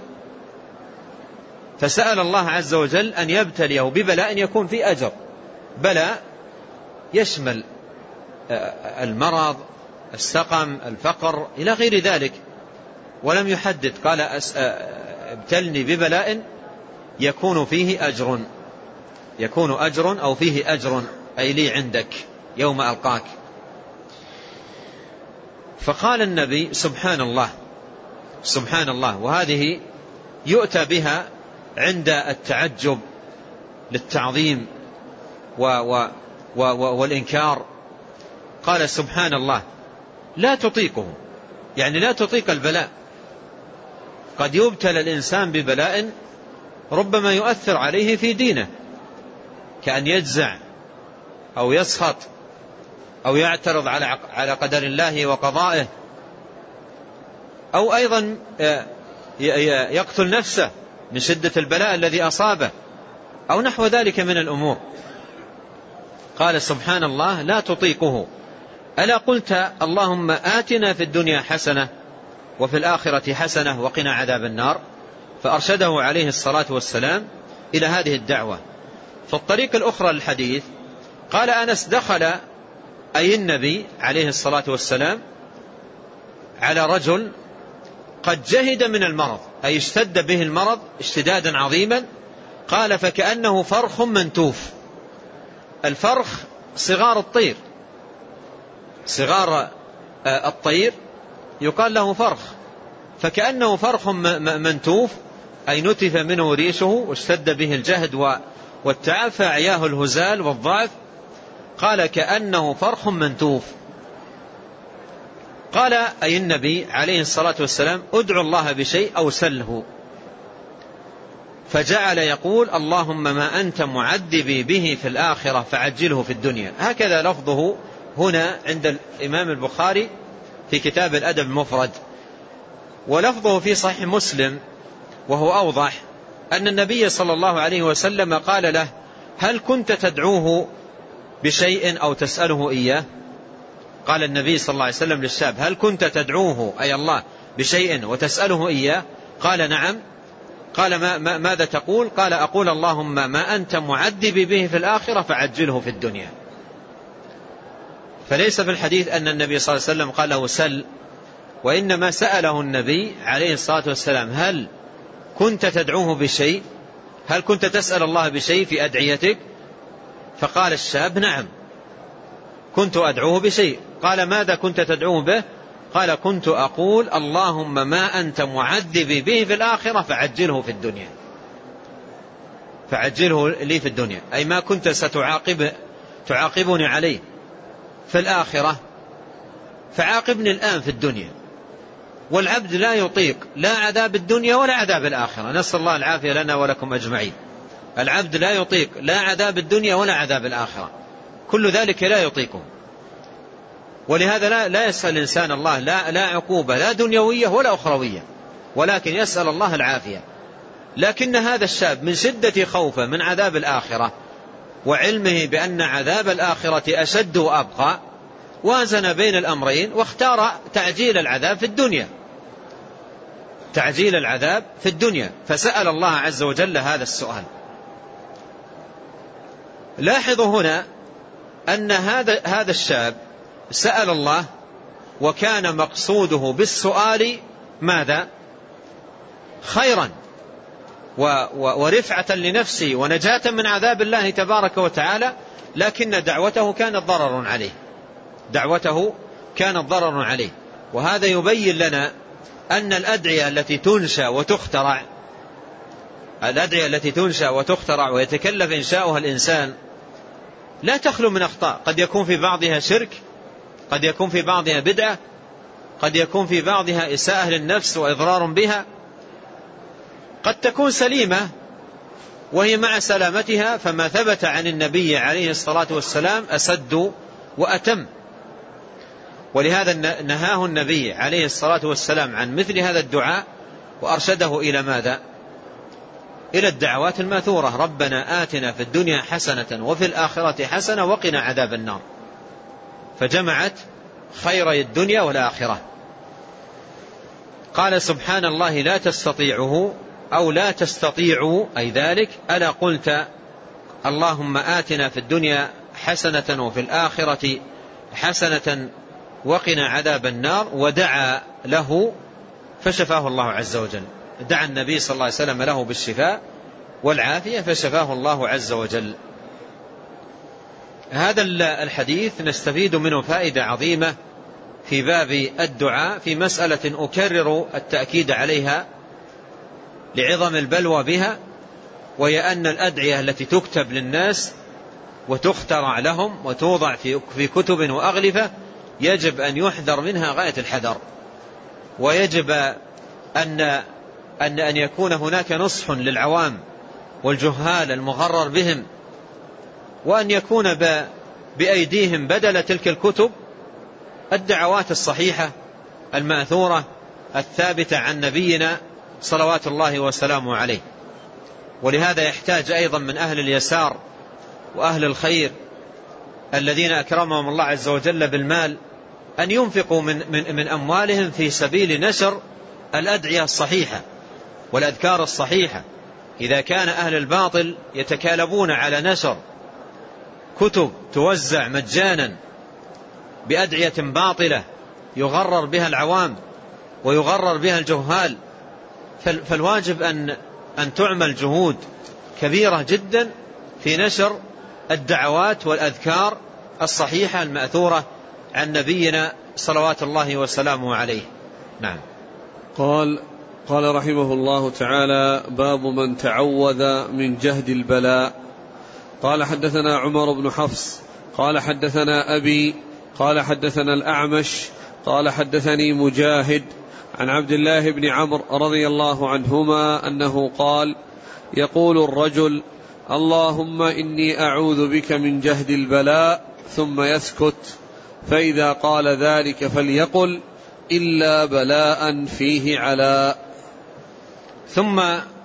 فسأل الله عز وجل أن يبتليه ببلاء يكون فيه أجر. بلاء يشمل المرض، السقم، الفقر، إلى غير ذلك، ولم يحدد. قال ابتلني ببلاء يكون فيه أجر، يكون أجر أو فيه أجر، أي لي عندك يوم ألقاك. فقال النبي سبحان الله سبحان الله، وهذه يؤتى بها عند التعجب للتعظيم و و و والإنكار. قال سبحان الله لا تطيقه، يعني لا تطيق البلاء. قد يبتلى الإنسان ببلاء ربما يؤثر عليه في دينه، كأن يجزع أو يسخط أو يعترض على على قدر الله وقضائه، أو أيضا يقتل نفسه من شدة البلاء الذي أصابه، أو نحو ذلك من الأمور. قال سبحان الله لا تطيقه، ألا قلت اللهم آتنا في الدنيا حسنة وفي الآخرة حسنة وقنا عذاب النار؟ فأرشده عليه الصلاة والسلام إلى هذه الدعوة. في الطريق الأخرى للحديث قال أنس دخل أي النبي عليه الصلاة والسلام على رجل قد جهد من المرض، أي اشتد به المرض اشتدادا عظيما. قال فكأنه فرخ منتوف. الفرخ صغار الطير، صغار الطير يقال له فرخ، فكأنه فرخ منتوف، أي نتف منه ريشه واشتد به الجهد والتعب فأعياه الهزال والضعف. قال كأنه فرخ منتوف. قال أي النبي عليه الصلاة والسلام ادعو الله بشيء أو سله، فجعل يقول اللهم ما أنت معذبي به في الآخرة فعجله في الدنيا. هكذا لفظه هنا عند الإمام البخاري في كتاب الأدب المفرد. ولفظه في صحيح مسلم وهو أوضح أن النبي صلى الله عليه وسلم قال له هل كنت تدعوه بشيء أو تسأله إياه؟ قال النبي صلى الله عليه وسلم للشاب هل كنت تدعوه أي الله بشيء وتسأله إياه؟ قال نعم. قال ما ما ماذا تقول؟ قال أقول اللهم ما أنت معذب به في الآخرة فعجله في الدنيا. فليس في الحديث أن النبي صلى الله عليه وسلم قال له سل، وإنما سأله النبي عليه الصلاة والسلام هل كنت تدعوه بشيء، هل كنت تسأل الله بشيء في أدعيتك؟ فقال الشاب نعم كنت أدعوه بشيء. قال ماذا كنت تدعوه به؟ قال كنت أقول اللهم ما أنت معذب به في الآخرة فعجله في الدنيا، فعجله لي في الدنيا، أي ما كنت ستعاقب تعاقبني عليه في الآخرة فعاقبني الآن في الدنيا. والعبد لا يطيق لا عذاب الدنيا ولا عذاب الآخرة، نسأل الله العافية لنا ولكم أجمعين. العبد لا يطيق لا عذاب الدنيا ولا عذاب الآخرة، كل ذلك لا يطيقه. ولهذا لا, لا يسأل الإنسان الله لا, لا عقوبة لا دنيوية ولا أخروية، ولكن يسأل الله العافية. لكن هذا الشاب من شدة خوفه من عذاب الآخرة وعلمه بأن عذاب الآخرة أشد وأبقى وازن بين الأمرين واختار تعجيل العذاب في الدنيا، تعجيل العذاب في الدنيا، فسأل الله عز وجل هذا السؤال. لاحظوا هنا أن هذا هذا الشاب سأل الله وكان مقصوده بالسؤال ماذا؟ خيرا ورفعة لنفسه ونجاة من عذاب الله تبارك وتعالى، لكن دعوته كانت ضرر عليه، دعوته كانت ضرر عليه. وهذا يبين لنا أن الأدعية التي تنشأ وتخترع الأدعية التي تنشأ وتخترع ويتكلف إنشاؤها الإنسان لا تخلو من أخطاء، قد يكون في بعضها شرك، قد يكون في بعضها بدعة، قد يكون في بعضها إساءة للنفس وإضرار بها، قد تكون سليمة وهي مع سلامتها فما ثبت عن النبي عليه الصلاة والسلام أسد وأتم. ولهذا نهاه النبي عليه الصلاة والسلام عن مثل هذا الدعاء وأرشده إلى ماذا؟ إلى الدعوات الماثورة ربنا آتنا في الدنيا حسنة وفي الآخرة حسنة وقنا عذاب النار، فجمعت خيري الدنيا والآخرة. قال سبحان الله لا تستطيعه أو لا تستطيعوا أي ذلك، ألا قلت اللهم آتنا في الدنيا حسنة وفي الآخرة حسنة وقنا عذاب النار، ودعا له فشفاه الله عز وجل. دعا النبي صلى الله عليه وسلم له بالشفاء والعافية فشفاه الله عز وجل. هذا الحديث نستفيد منه فائدة عظيمة في باب الدعاء في مسألة أكرر التأكيد عليها لعظم البلوى بها، وهي أن الأدعية التي تكتب للناس وتخترع لهم وتوضع في كتب وأغلفة يجب أن يحذر منها غاية الحذر، ويجب أن أن أن يكون هناك نصح للعوام والجهال المغرر بهم، وأن يكون بأيديهم بدل تلك الكتب الدعوات الصحيحة المأثورة الثابتة عن نبينا صلوات الله وسلامه عليه. ولهذا يحتاج أيضا من أهل اليسار وأهل الخير الذين أكرمهم الله عز وجل بالمال أن ينفقوا من, من, من أموالهم في سبيل نشر الأدعية الصحيحة والأذكار الصحيحة. إذا كان أهل الباطل يتكالبون على نشر كتب توزع مجانا بأدعية باطلة يغرر بها العوام ويغرر بها الجهال، فالواجب أن, أن تعمل جهود كبيرة جدا في نشر الدعوات والأذكار الصحيحة المأثورة عن نبينا صلوات الله وسلامه عليه. نعم. قال قال رحمه الله تعالى: باب من تعوذ من جهد البلاء. قال حدثنا عمر بن حفص قال حدثنا أبي قال حدثنا الأعمش قال حدثني مجاهد عن عبد الله بن عمرو رضي الله عنهما أنه قال: يقول الرجل: اللهم إني أعوذ بك من جهد البلاء، ثم يسكت، فإذا قال ذلك فليقل: إلا بلاء فيه علاء. ثم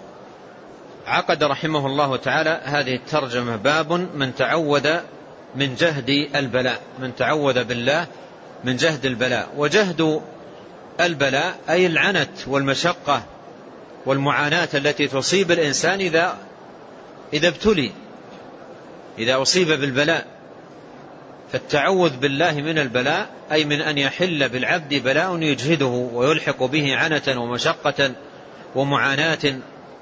عقد رحمه الله تعالى هذه الترجمة: باب من تعوذ من جهد البلاء، من تعوذ بالله من جهد البلاء. وجهد البلاء أي العنت والمشقة والمعاناة التي تصيب الإنسان إذا إذا ابتلي، إذا أصيب بالبلاء. فالتعوذ بالله من البلاء أي من أن يحل بالعبد بلاء يجهده ويلحق به عنة ومشقة ومعاناة.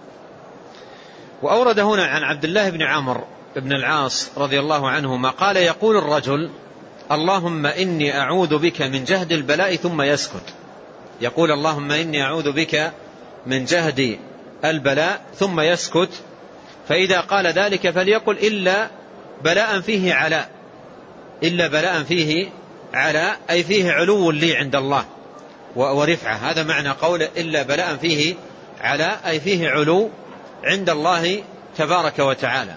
وأورد هنا عن عبد الله بن عمرو بن العاص رضي الله عنهما قال: يقول الرجل: اللهم إني أعوذ بك من جهد البلاء، ثم يسكت. يقول: اللهم إني أعوذ بك من جهد البلاء، ثم يسكت، فإذا قال ذلك فليقل: إلا بلاء فيه علاء. إلا بلاء فيه علاء أي فيه علو لي عند الله ورفعة. هذا معنى قول إلا بلاء فيه علاء أي فيه علو عند الله تبارك وتعالى.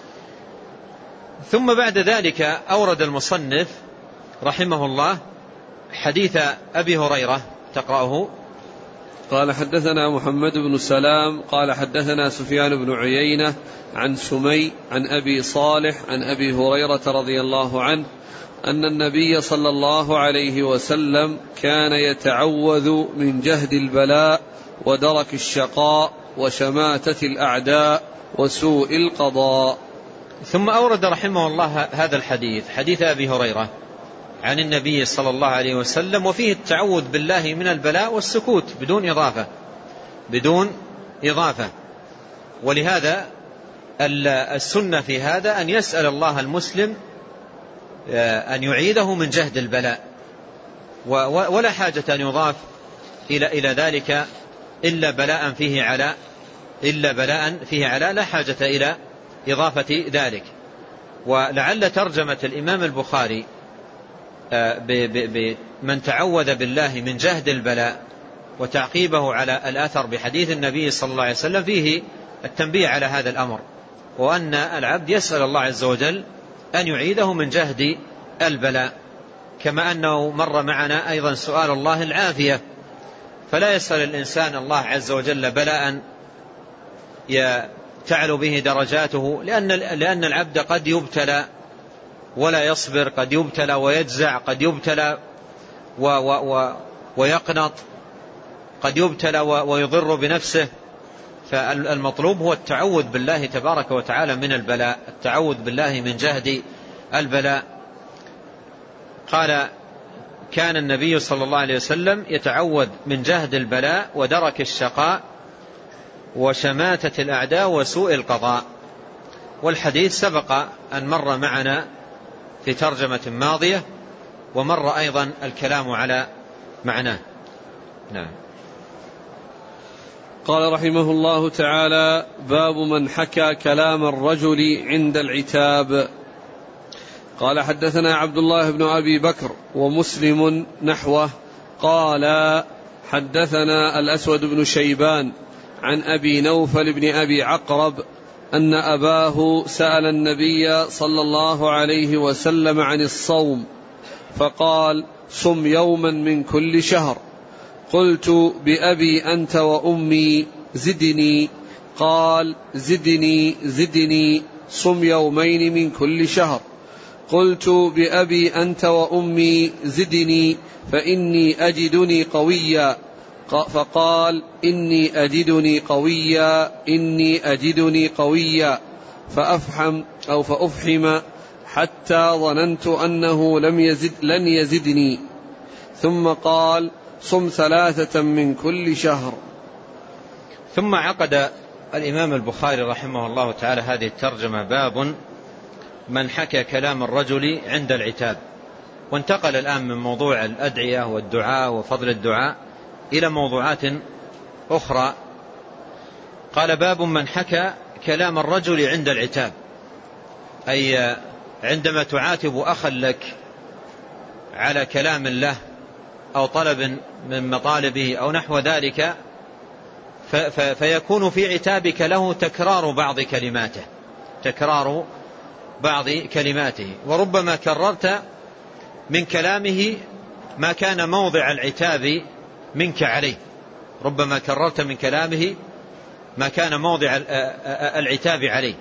ثم بعد ذلك أورد المصنف رحمه الله حديث أبي هريرة، تقرأه. قال حدثنا محمد بن سلام قال حدثنا سفيان بن عيينة عن سمي عن أبي صالح عن أبي هريرة رضي الله عنه أن النبي صلى الله عليه وسلم كان يتعوذ من جهد البلاء ودرك الشقاء وشماتة الأعداء وسوء القضاء. ثم أورد رحمه الله هذا الحديث، حديث أبي هريرة عن النبي صلى الله عليه وسلم، وفيه التعوذ بالله من البلاء والسكوت بدون إضافة بدون إضافة. ولهذا السنة في هذا أن يسأل الله المسلم أن يعيده من جهد البلاء، ولا حاجة أن يضاف إلى إلى ذلك إلا بلاء فيه علاء، إلا بلاء فيه علاء، لا حاجة إلى إضافة ذلك. ولعل ترجمة الإمام البخاري بمن تعوذ بالله من جهد البلاء وتعقيبه على الأثر بحديث النبي صلى الله عليه وسلم فيه التنبيه على هذا الأمر، وأن العبد يسأل الله عز وجل أن يعيده من جهد البلاء، كما أنه مر معنا أيضا سؤال الله العافية. فلا يسأل الإنسان الله عز وجل بلاء تعلو به درجاته، لأن, لأن العبد قد يبتلى ولا يصبر، قد يبتلى ويجزع، قد يبتلى و و و ويقنط، قد يبتلى ويضر بنفسه. فالمطلوب هو التعوذ بالله تبارك وتعالى من البلاء، التعوذ بالله من جهد البلاء. قال: كان النبي صلى الله عليه وسلم يتعوذ من جهد البلاء ودرك الشقاء وشماتة الأعداء وسوء القضاء. والحديث سبق أن مر معنا في ترجمة ماضية، ومر أيضا الكلام على معناه. نعم. قال رحمه الله تعالى: باب من حكى كلام الرجل عند العتاب. قال: حدثنا عبد الله بن أبي بكر ومسلم نحوه. قال: حدثنا الأسود بن شيبان عن أبي نوفل بن أبي عقرب أن أباه سأل النبي صلى الله عليه وسلم عن الصوم فقال: صم يوما من كل شهر. قلت: بأبي أنت وأمي زدني. قال: زدني زدني صم يومين من كل شهر. قلت: بأبي أنت وأمي زدني فإني أجدني قويا. فقال: إني أجدني قويا إني أجدني قويا فأفحم أو فأفحم حتى ظننت أنه لم يزد لن يزدني. ثم قال: صم ثلاثة من كل شهر. ثم عقد الإمام البخاري رحمه الله تعالى هذه الترجمة: باب من حكى كلام الرجل عند العتاب. وانتقل الآن من موضوع الأدعية والدعاء وفضل الدعاء إلى موضوعات أخرى. قال: باب من حكى كلام الرجل عند العتاب، أي عندما تعاتب أخا لك على كلام له أو طلب من مطالبه أو نحو ذلك، فيكون في عتابك له تكرار بعض كلماته تكرار بعض كلماته وربما كررت من كلامه ما كان موضع العتاب منك عليه ربما كررت من كلامه ما كان موضع العتاب عليه.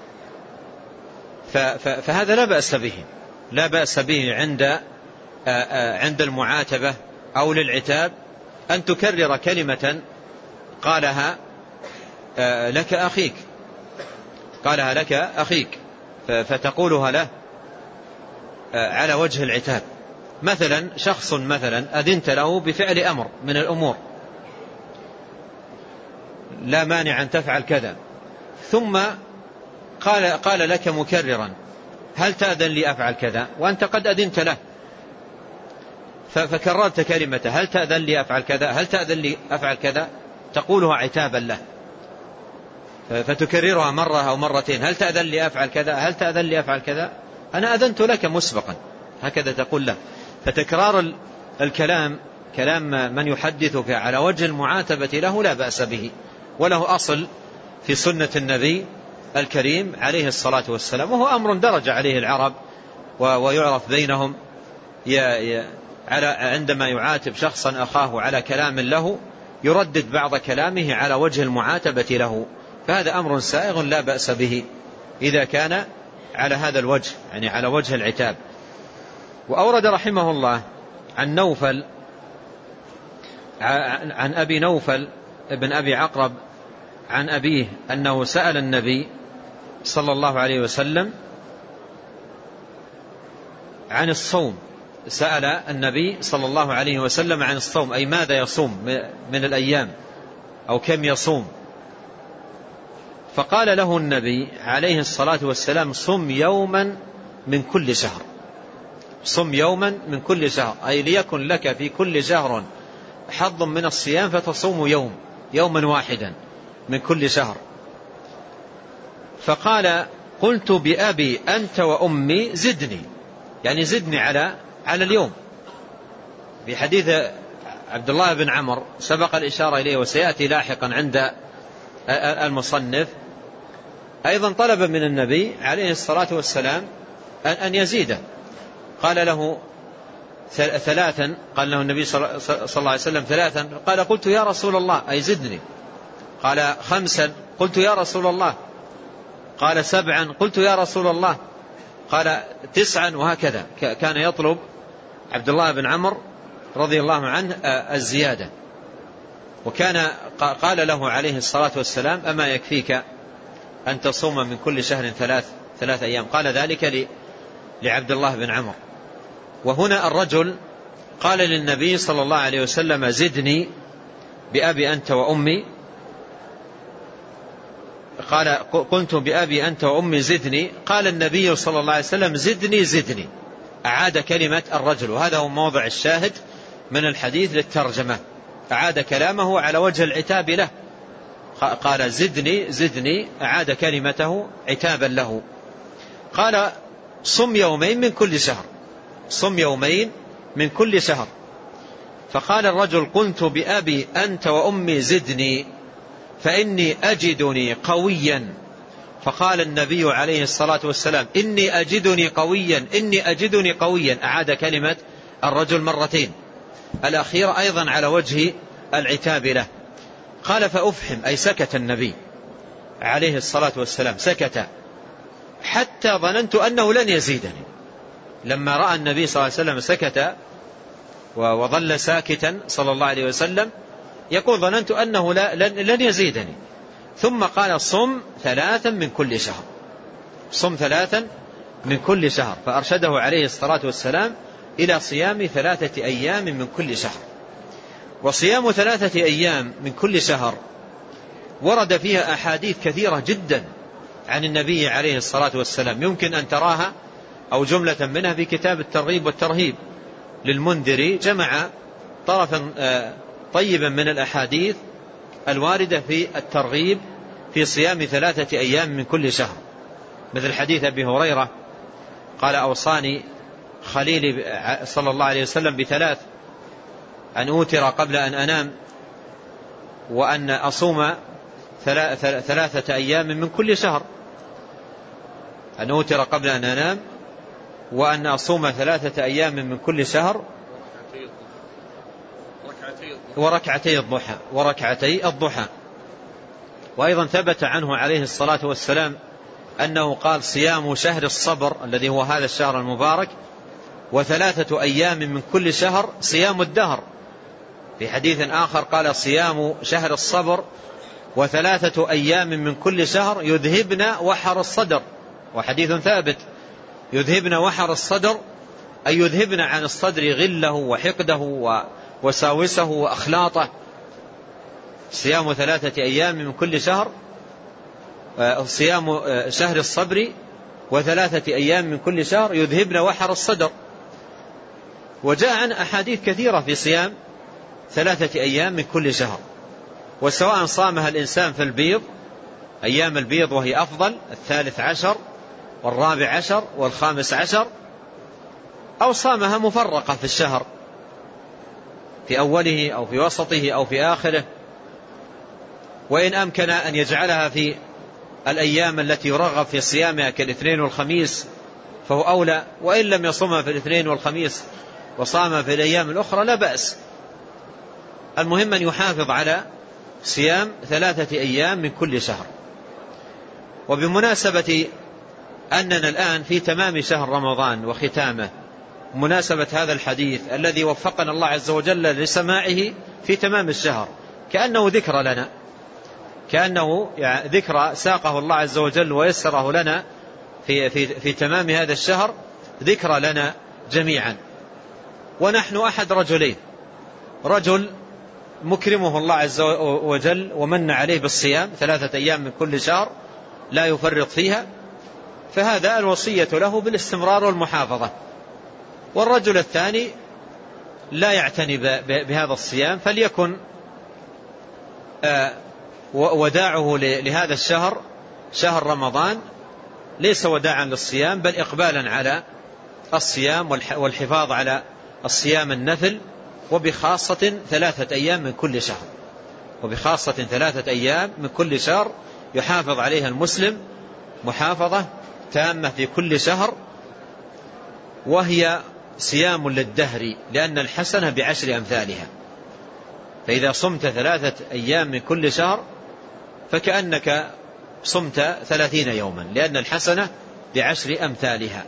فهذا لا بأس به لا بأس به عند عند المعاتبة أو للعتاب أن تكرر كلمة قالها لك أخيك قالها لك أخيك فتقولها له على وجه العتاب. مثلا شخص مثلا أذنت له بفعل أمر من الأمور، لا مانع أن تفعل كذا، ثم قال, قال لك مكررا: هل تأذن لي أفعل كذا؟ وأنت قد أذنت له، فكررت كلمة هل تأذن لي أفعل كذا هل تأذن لي أفعل كذا تقولها عتابا له، فتكررها مرة أو مرتين: هل تأذن لي أفعل كذا هل تأذن لي أفعل كذا أنا أذنت لك مسبقا، هكذا تقول له. فتكرار الكلام كلام من يحدثك على وجه المعاتبة له لا بأس به، وله أصل في سنة النبي الكريم عليه الصلاة والسلام، وهو أمر درج عليه العرب ويعرف بينهم عندما يعاتب شخصا أخاه على كلام له يردد بعض كلامه على وجه المعاتبة له، فهذا أمر سائغ لا بأس به إذا كان على هذا الوجه، يعني على وجه العتاب. وأورد رحمه الله عن نوفل عن أبي نوفل ابن أبي عقرب عن أبيه أنه سأل النبي صلى الله عليه وسلم عن الصوم. سأل النبي صلى الله عليه وسلم عن الصوم، أي ماذا يصوم من الأيام أو كم يصوم. فقال له النبي عليه الصلاة والسلام: صم يوما من كل شهر صم يوما من كل شهر، أي ليكن لك في كل شهر حظ من الصيام فتصوم يوم يوما واحدا من كل شهر. فقال: قلت: بأبي أنت وأمي زدني، يعني زدني على على اليوم. في حديث عبد الله بن عمر سبق الإشارة إليه وسيأتي لاحقا عند المصنف، أيضا طلب من النبي عليه الصلاة والسلام أن يزيده. قال له ثلاثا قال له النبي صلى الله عليه وسلم ثلاثا قال: قلت يا رسول الله، أي زدني. قال: خمسا قلت يا رسول الله. قال: سبعا قلت يا رسول الله. قال: تسعا، وهكذا كان يطلب عبد الله بن عمر رضي الله عنه الزيادة. وكان قال له عليه الصلاة والسلام: أما يكفيك أن تصوم من كل شهر ثلاث ثلاث أيام؟ قال ذلك لعبد الله بن عمر. وهنا الرجل قال للنبي صلى الله عليه وسلم: زدني بأبي أنت وأمي، قال قلت بأبي أنت وأمي زدني، قال النبي صلى الله عليه وسلم زدني زدني، أعاد كلمة الرجل، وهذا هو موضع الشاهد من الحديث للترجمة، أعاد كلامه على وجه العتاب له، قال زدني زدني، أعاد كلمته عتابا له. قال صم يومين من كل شهر، صم يومين من كل شهر. فقال الرجل قلت بأبي أنت وأمي زدني فإني أجدني قويا. فقال النبي عليه الصلاة والسلام إني أجدني قويا إني أجدني قويا، أعاد كلمة الرجل مرتين، الأخيرة أيضا على وجه العتاب له. قال فأفحم، أي سكت النبي عليه الصلاة والسلام، سكت حتى ظننت أنه لن يزيدني. لما رأى النبي صلى الله عليه وسلم سكت وظل ساكتا صلى الله عليه وسلم يقول ظننت أنه لن يزيدني. ثم قال صم ثلاثا من كل شهر، صم ثلاثا من كل شهر، فأرشده عليه الصلاة والسلام إلى صيام ثلاثة أيام من كل شهر. وصيام ثلاثة أيام من كل شهر ورد فيها أحاديث كثيرة جدا عن النبي عليه الصلاة والسلام، يمكن أن تراها أو جملة منها في كتاب الترغيب والترهيب للمنذري، جمع طرفا طيبا من الأحاديث الواردة في الترغيب في صيام ثلاثة أيام من كل شهر، مثل حديث أبي هريرة قال أوصاني خليلي صلى الله عليه وسلم بثلاث: أن أوتر قبل أن أنام، وأن أصوم ثلاثة أيام من كل شهر، أن أوتر قبل أن أنام وأن أصوم ثلاثة أيام من كل شهر وركعتي الضحى وركعتي الضحى. وأيضا ثبت عنه عليه الصلاة والسلام أنه قال صيام شهر الصبر الذي هو هذا الشهر المبارك، وثلاثة أيام من كل شهر صيام الدهر. في حديث آخر قال صيام شهر الصبر وثلاثة أيام من كل شهر يذهبن وحر الصدر، وحديث ثابت يذهبن وحر الصدر أي يذهبن عن الصدر غله وحقده وساوسه وأخلاطه. صيام ثلاثة أيام من كل شهر، صيام شهر الصبر وثلاثة أيام من كل شهر يذهبن وحر الصدر. وجاء عن أحاديث كثيرة في صيام ثلاثة أيام من كل شهر، وسواء صامها الإنسان في البيض أيام البيض وهي أفضل، الثالث عشر والرابع عشر والخامس عشر، أو صامها مفرقة في الشهر في أوله أو في وسطه أو في آخره. وإن أمكن أن يجعلها في الأيام التي يرغب في صيامها كالاثنين والخميس فهو أولى، وإن لم يصومها في الاثنين والخميس وصامها في الأيام الأخرى لا بأس. المهم أن يحافظ على صيام ثلاثة أيام من كل شهر. وبمناسبة أننا الآن في تمام شهر رمضان وختامه، مناسبة هذا الحديث الذي وفقنا الله عز وجل لسماعه في تمام الشهر، كأنه ذكر لنا، كأنه يعني ذكر ساقه الله عز وجل ويسره لنا في, في, في تمام هذا الشهر، ذكر لنا جميعا. ونحن أحد رجلين، رجل مكرمه الله عز وجل ومن عليه بالصيام ثلاثة أيام من كل شهر لا يفرط فيها، فهذا الوصية له بالاستمرار والمحافظة. والرجل الثاني لا يعتني بهذا الصيام، فليكن وداعه لهذا الشهر شهر رمضان ليس وداعا للصيام بل إقبالا على الصيام والحفاظ على الصيام النفل، وبخاصة ثلاثة أيام من كل شهر، وبخاصة ثلاثة أيام من كل شهر يحافظ عليها المسلم محافظة تامة في كل شهر، وهي صيام للدهر، لأن الحسنة بعشر أمثالها. فإذا صمت ثلاثة أيام من كل شهر فكأنك صمت ثلاثين يوما، لأن الحسنة بعشر أمثالها.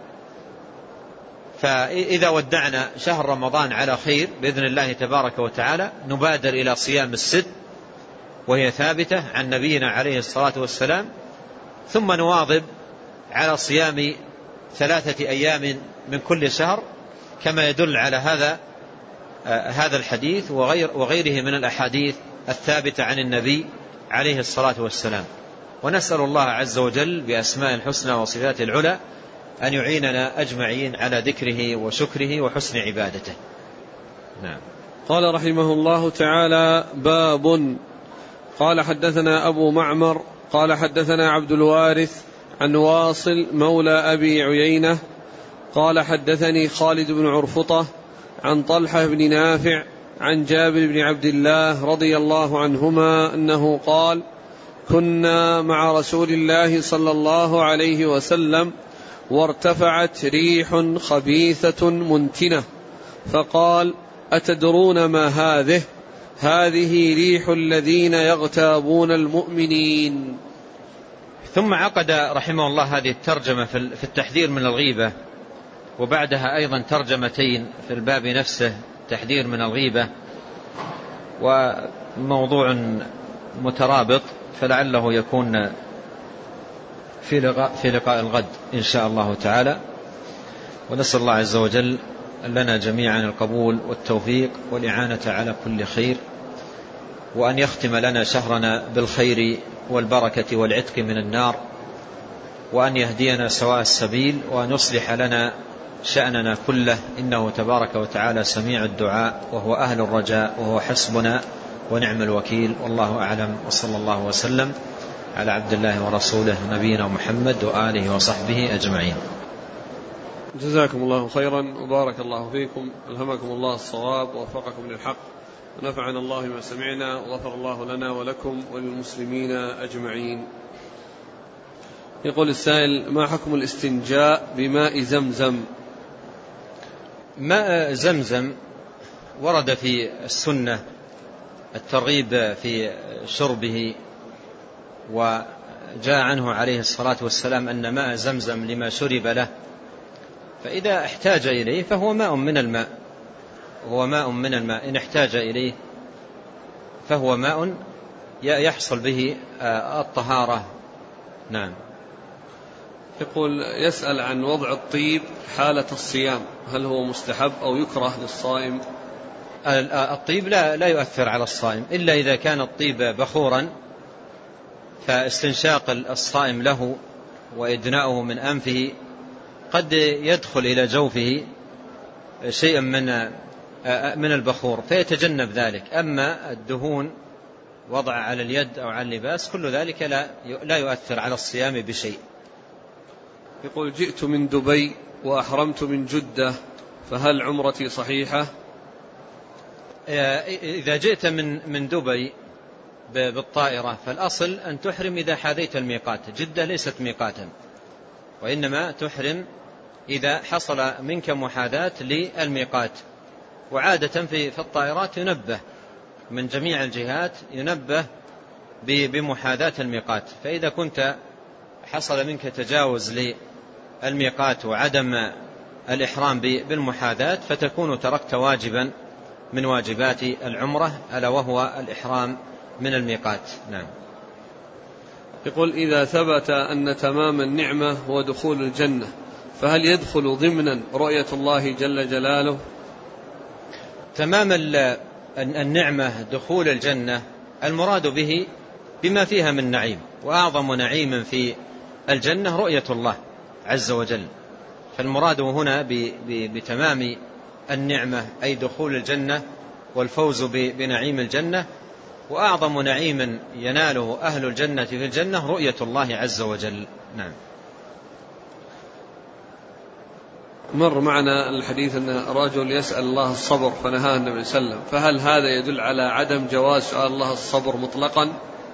فإذا ودعنا شهر رمضان على خير بإذن الله تبارك وتعالى نبادر إلى صيام الست، وهي ثابتة عن نبينا عليه الصلاة والسلام، ثم نواظب على صيام ثلاثة أيام من كل شهر كما يدل على هذا هذا الحديث وغير وغيره من الأحاديث الثابتة عن النبي عليه الصلاة والسلام. ونسأل الله عز وجل بأسماء الحسنى وصفاته العلى أن يعيننا أجمعين على ذكره وشكره وحسن عبادته. نعم. قال رحمه الله تعالى: باب. قال حدثنا أبو معمر قال حدثنا عبد الوارث عن واصل مولى أبي عيينة قال حدثني خالد بن عرفطة عن طلحة بن نافع عن جابر بن عبد الله رضي الله عنهما أنه قال: كنا مع رسول الله صلى الله عليه وسلم وارتفعت ريح خبيثة منتنة فقال: أتدرون ما هذه؟ هذه ريح الذين يغتابون المؤمنين. ثم عقد رحمه الله هذه الترجمة في التحذير من الغيبة، وبعدها أيضا ترجمتين في الباب نفسه، تحذير من الغيبة وموضوع مترابط، فلعله يكون في لقاء, في لقاء الغد إن شاء الله تعالى. ونسأل الله عز وجل لنا جميعا القبول والتوفيق والإعانة على كل خير، وأن يختم لنا شهرنا بالخير والبركة والعتق من النار، وأن يهدينا سواء السبيل، وأن يصلح لنا شأننا كله، إنه تبارك وتعالى سميع الدعاء وهو أهل الرجاء وهو حسبنا ونعم الوكيل. والله أعلم، وصلى الله وسلم على عبد الله ورسوله نبينا محمد وآله وصحبه أجمعين. جزاكم الله خيرا وبارك الله فيكم، ألهمكم الله الصواب ووفقكم للحق، ونفعنا الله ما سمعنا، وغفر الله لنا ولكم وللمسلمين أجمعين. يقول السائل: ما حكم الاستنجاء بماء زمزم؟ ماء زمزم ورد في السنة الترغيب في شربه، وجاء عنه عليه الصلاة والسلام أن ماء زمزم لما شرب له، فإذا احتاج إليه فهو ماء من الماء، هو ماء من الماء إن احتاج إليه فهو ماء يحصل به الطهارة. نعم. يقول: يسأل عن وضع الطيب حالة الصيام، هل هو مستحب أو يكره للصائم؟ الطيب لا, لا يؤثر على الصائم إلا إذا كان الطيب بخورا، فاستنشاق الصائم له وإدناؤه من أنفه قد يدخل إلى جوفه شيئا من من البخور فيتجنب ذلك. أما الدهون وضع على اليد أو على اللباس كل ذلك لا لا يؤثر على الصيام بشيء. يقول: جئت من دبي وأحرمت من جدة، فهل عمرتي صحيحة؟ إذا جئت من من دبي بالطائرة فالأصل أن تحرم إذا حاذيت الميقات. جدة ليست ميقاتا، وإنما تحرم إذا حصل منك محاذاة للميقات. وعادة في في الطائرات ينبه من جميع الجهات، ينبه بمحاذاة الميقات، فإذا كنت حصل منك تجاوز للميقات وعدم الإحرام بالمحاذاة فتكون تركت واجبا من واجبات العمرة، ألا وهو الإحرام من الميقات. نعم. يقول: إذا ثبت أن تمام النعمة هو دخول الجنة، فهل يدخل ضمنا رؤية الله جل جلاله؟ تمام النعمة دخول الجنة المراد به بما فيها من نعيم، وأعظم نعيم في الجنة رؤية الله عز وجل، فالمراد هنا بتمام النعمة أي دخول الجنة والفوز بنعيم الجنة، وأعظم نعيم يناله أهل الجنة في الجنة رؤية الله عز وجل. نعم. مر معنا الحديث أن رجل يسأل الله الصبر فنهاه النبي صلى الله عليه وسلم، فهل هذا يدل على عدم جواز سؤال الله الصبر مطلقا؟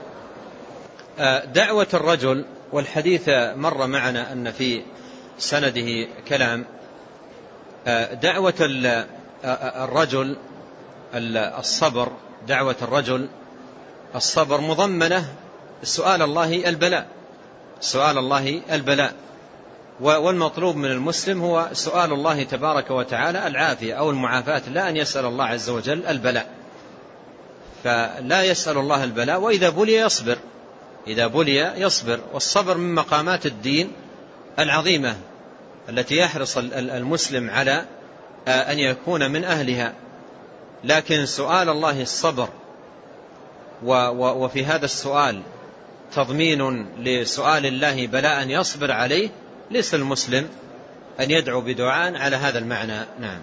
دعوة الرجل، والحديث مر معنا أن في سنده كلام، دعوة الرجل الصبر، دعوة الرجل الصبر مضمنة سؤال الله البلاء، سؤال الله البلاء، والمطلوب من المسلم هو سؤال الله تبارك وتعالى العافية أو المعافاة، لا أن يسأل الله عز وجل البلاء، فلا يسأل الله البلاء، وإذا بلي يصبر، إذا بلي يصبر. والصبر من مقامات الدين العظيمة التي يحرص المسلم على أن يكون من أهلها، لكن سؤال الله الصبر وفي هذا السؤال تضمين لسؤال الله بلاء يصبر عليه، ليس المسلم أن يدعو بدعاء على هذا المعنى. نعم.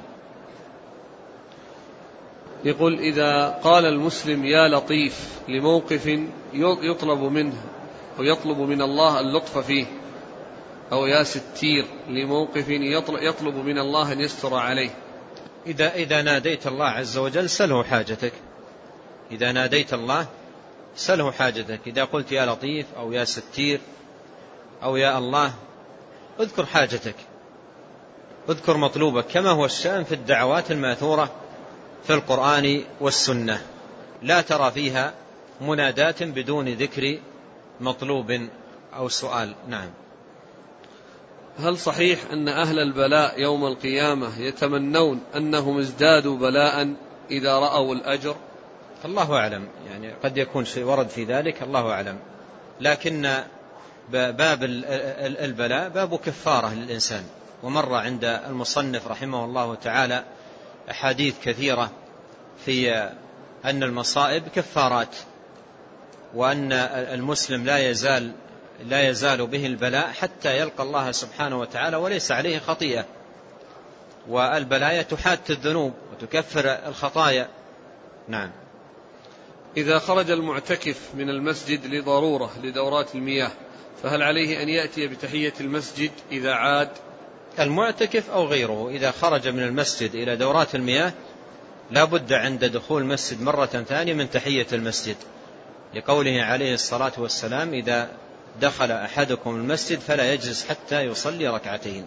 يقول إذا قال المسلم يا لطيف لموقف يطلب منه أو يطلب من الله اللطف فيه، أو يا ستير لموقف يطلب من الله أن يستر عليه، إذا, إذا ناديت الله عز وجل سله حاجتك. إذا ناديت الله سله حاجتك. إذا قلت يا لطيف أو يا ستير أو يا الله، اذكر حاجتك، اذكر مطلوبك، كما هو الشأن في الدعوات الماثورة في القرآن والسنة، لا ترى فيها منادات بدون ذكر مطلوب أو سؤال. نعم. هل صحيح أن أهل البلاء يوم القيامة يتمنون أنهم ازدادوا بلاء إذا رأوا الأجر؟ الله أعلم، يعني قد يكون شيء ورد في ذلك، الله أعلم. لكن باب البلاء باب كفارة للإنسان، ومر عند المصنف رحمه الله تعالى أحاديث كثيرة في أن المصائب كفارات، وأن المسلم لا يزال لا يزال به البلاء حتى يلقى الله سبحانه وتعالى وليس عليه خطيئة، والبلايا تحات الذنوب وتكفر الخطايا. نعم. إذا خرج المعتكف من المسجد لضرورة لدورات المياه، فهل عليه أن يأتي بتحية المسجد إذا عاد؟ المعتكف أو غيره إذا خرج من المسجد إلى دورات المياه لا بد عند دخول المسجد مرة ثانية من تحية المسجد، لقوله عليه الصلاة والسلام إذا دخل أحدكم المسجد فلا يجلس حتى يصلي ركعتين.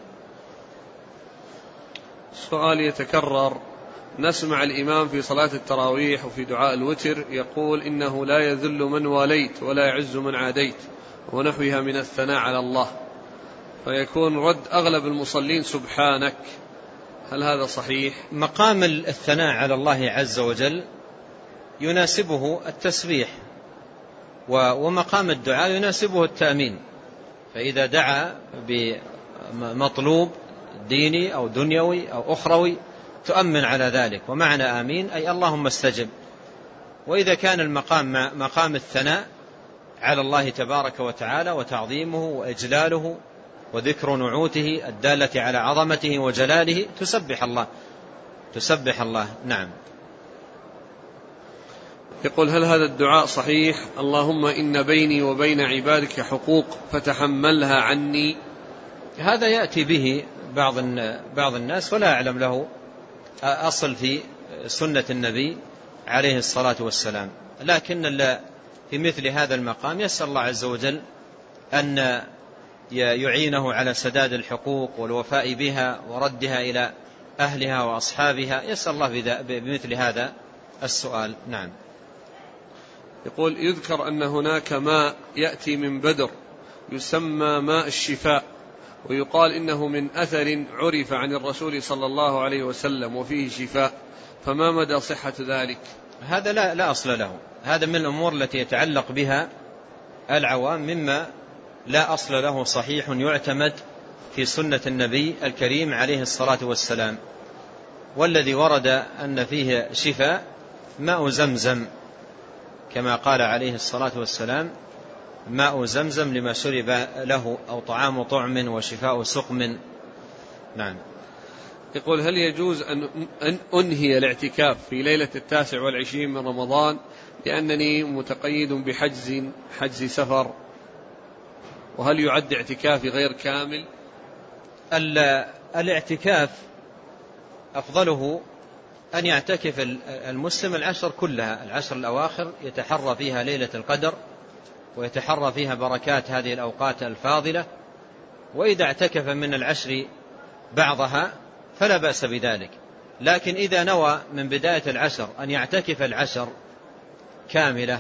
سؤال يتكرر: نسمع الإمام في صلاة التراويح وفي دعاء الوتر يقول إنه لا يذل من واليت ولا يعز من عاديت ونحوها من الثناء على الله، فيكون رد أغلب المصلين سبحانك، هل هذا صحيح؟ مقام الثناء على الله عز وجل يناسبه التسبيح، ومقام الدعاء يناسبه التأمين، فإذا دعا بمطلوب ديني أو دنيوي أو أخروي تؤمن على ذلك، ومعنى آمين أي اللهم استجب. وإذا كان المقام مقام الثناء على الله تبارك وتعالى وتعظيمه وإجلاله وذكر نعوته الدالة على عظمته وجلاله تسبح الله تسبح الله. نعم. يقول: هل هذا الدعاء صحيح؟ اللهم إن بيني وبين عبادك حقوق فتحملها عني. هذا يأتي به بعض بعض الناس ولا أعلم له أصل في سنة النبي عليه الصلاة والسلام، لكن في مثل هذا المقام يسأل الله عز وجل أن يعينه على سداد الحقوق والوفاء بها وردها إلى أهلها وأصحابها، يسأل الله بمثل هذا السؤال. نعم. يقول: يذكر أن هناك ماء يأتي من بدر يسمى ماء الشفاء، ويقال إنه من أثر عرف عن الرسول صلى الله عليه وسلم وفيه شفاء، فما مدى صحة ذلك؟ هذا لا, لا أصل له، هذا من الأمور التي يتعلق بها العوام مما لا أصل له صحيح يعتمد في سنة النبي الكريم عليه الصلاة والسلام. والذي ورد أن فيه شفاء ماء زمزم، كما قال عليه الصلاة والسلام ماء زمزم لما شرب له، أو طعام طعم وشفاء سقم. نعم. يقول: هل يجوز أن أنهي الاعتكاف في ليلة التاسع والعشرين من رمضان لأنني متقيد بحجز حجز سفر، وهل يعد اعتكافي غير كامل؟ الاعتكاف أفضله أن يعتكف المسلم العشر كلها، العشر الأواخر يتحرى فيها ليلة القدر ويتحرى فيها بركات هذه الأوقات الفاضلة، وإذا اعتكف من العشر بعضها فلا بأس بذلك. لكن إذا نوى من بداية العشر أن يعتكف العشر كاملة،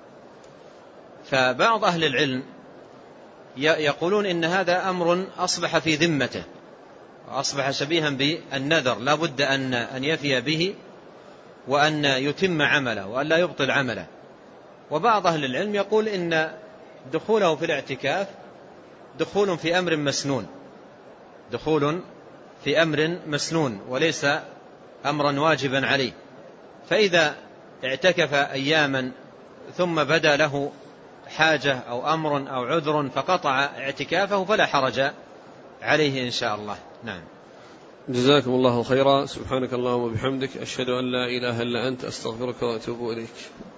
فبعض أهل العلم يقولون إن هذا أمر أصبح في ذمته وأصبح شبيها بالنذر، لا بد أن أن يفي به وأن يتم عمله وأن لا يبطل عمله. وبعض أهل العلم يقول إن دخوله في الاعتكاف دخول في أمر مسنون، دخول في أمر مسنون وليس أمرا واجبا عليه، فإذا اعتكف أياما ثم بدا له حاجة أو أمر أو عذر فقطع اعتكافه فلا حرج عليه إن شاء الله. نعم. جزاكم الله خيرا. سبحانك اللهم وبحمدك، أشهد أن لا إله إلا أنت، أستغفرك وأتوب إليك.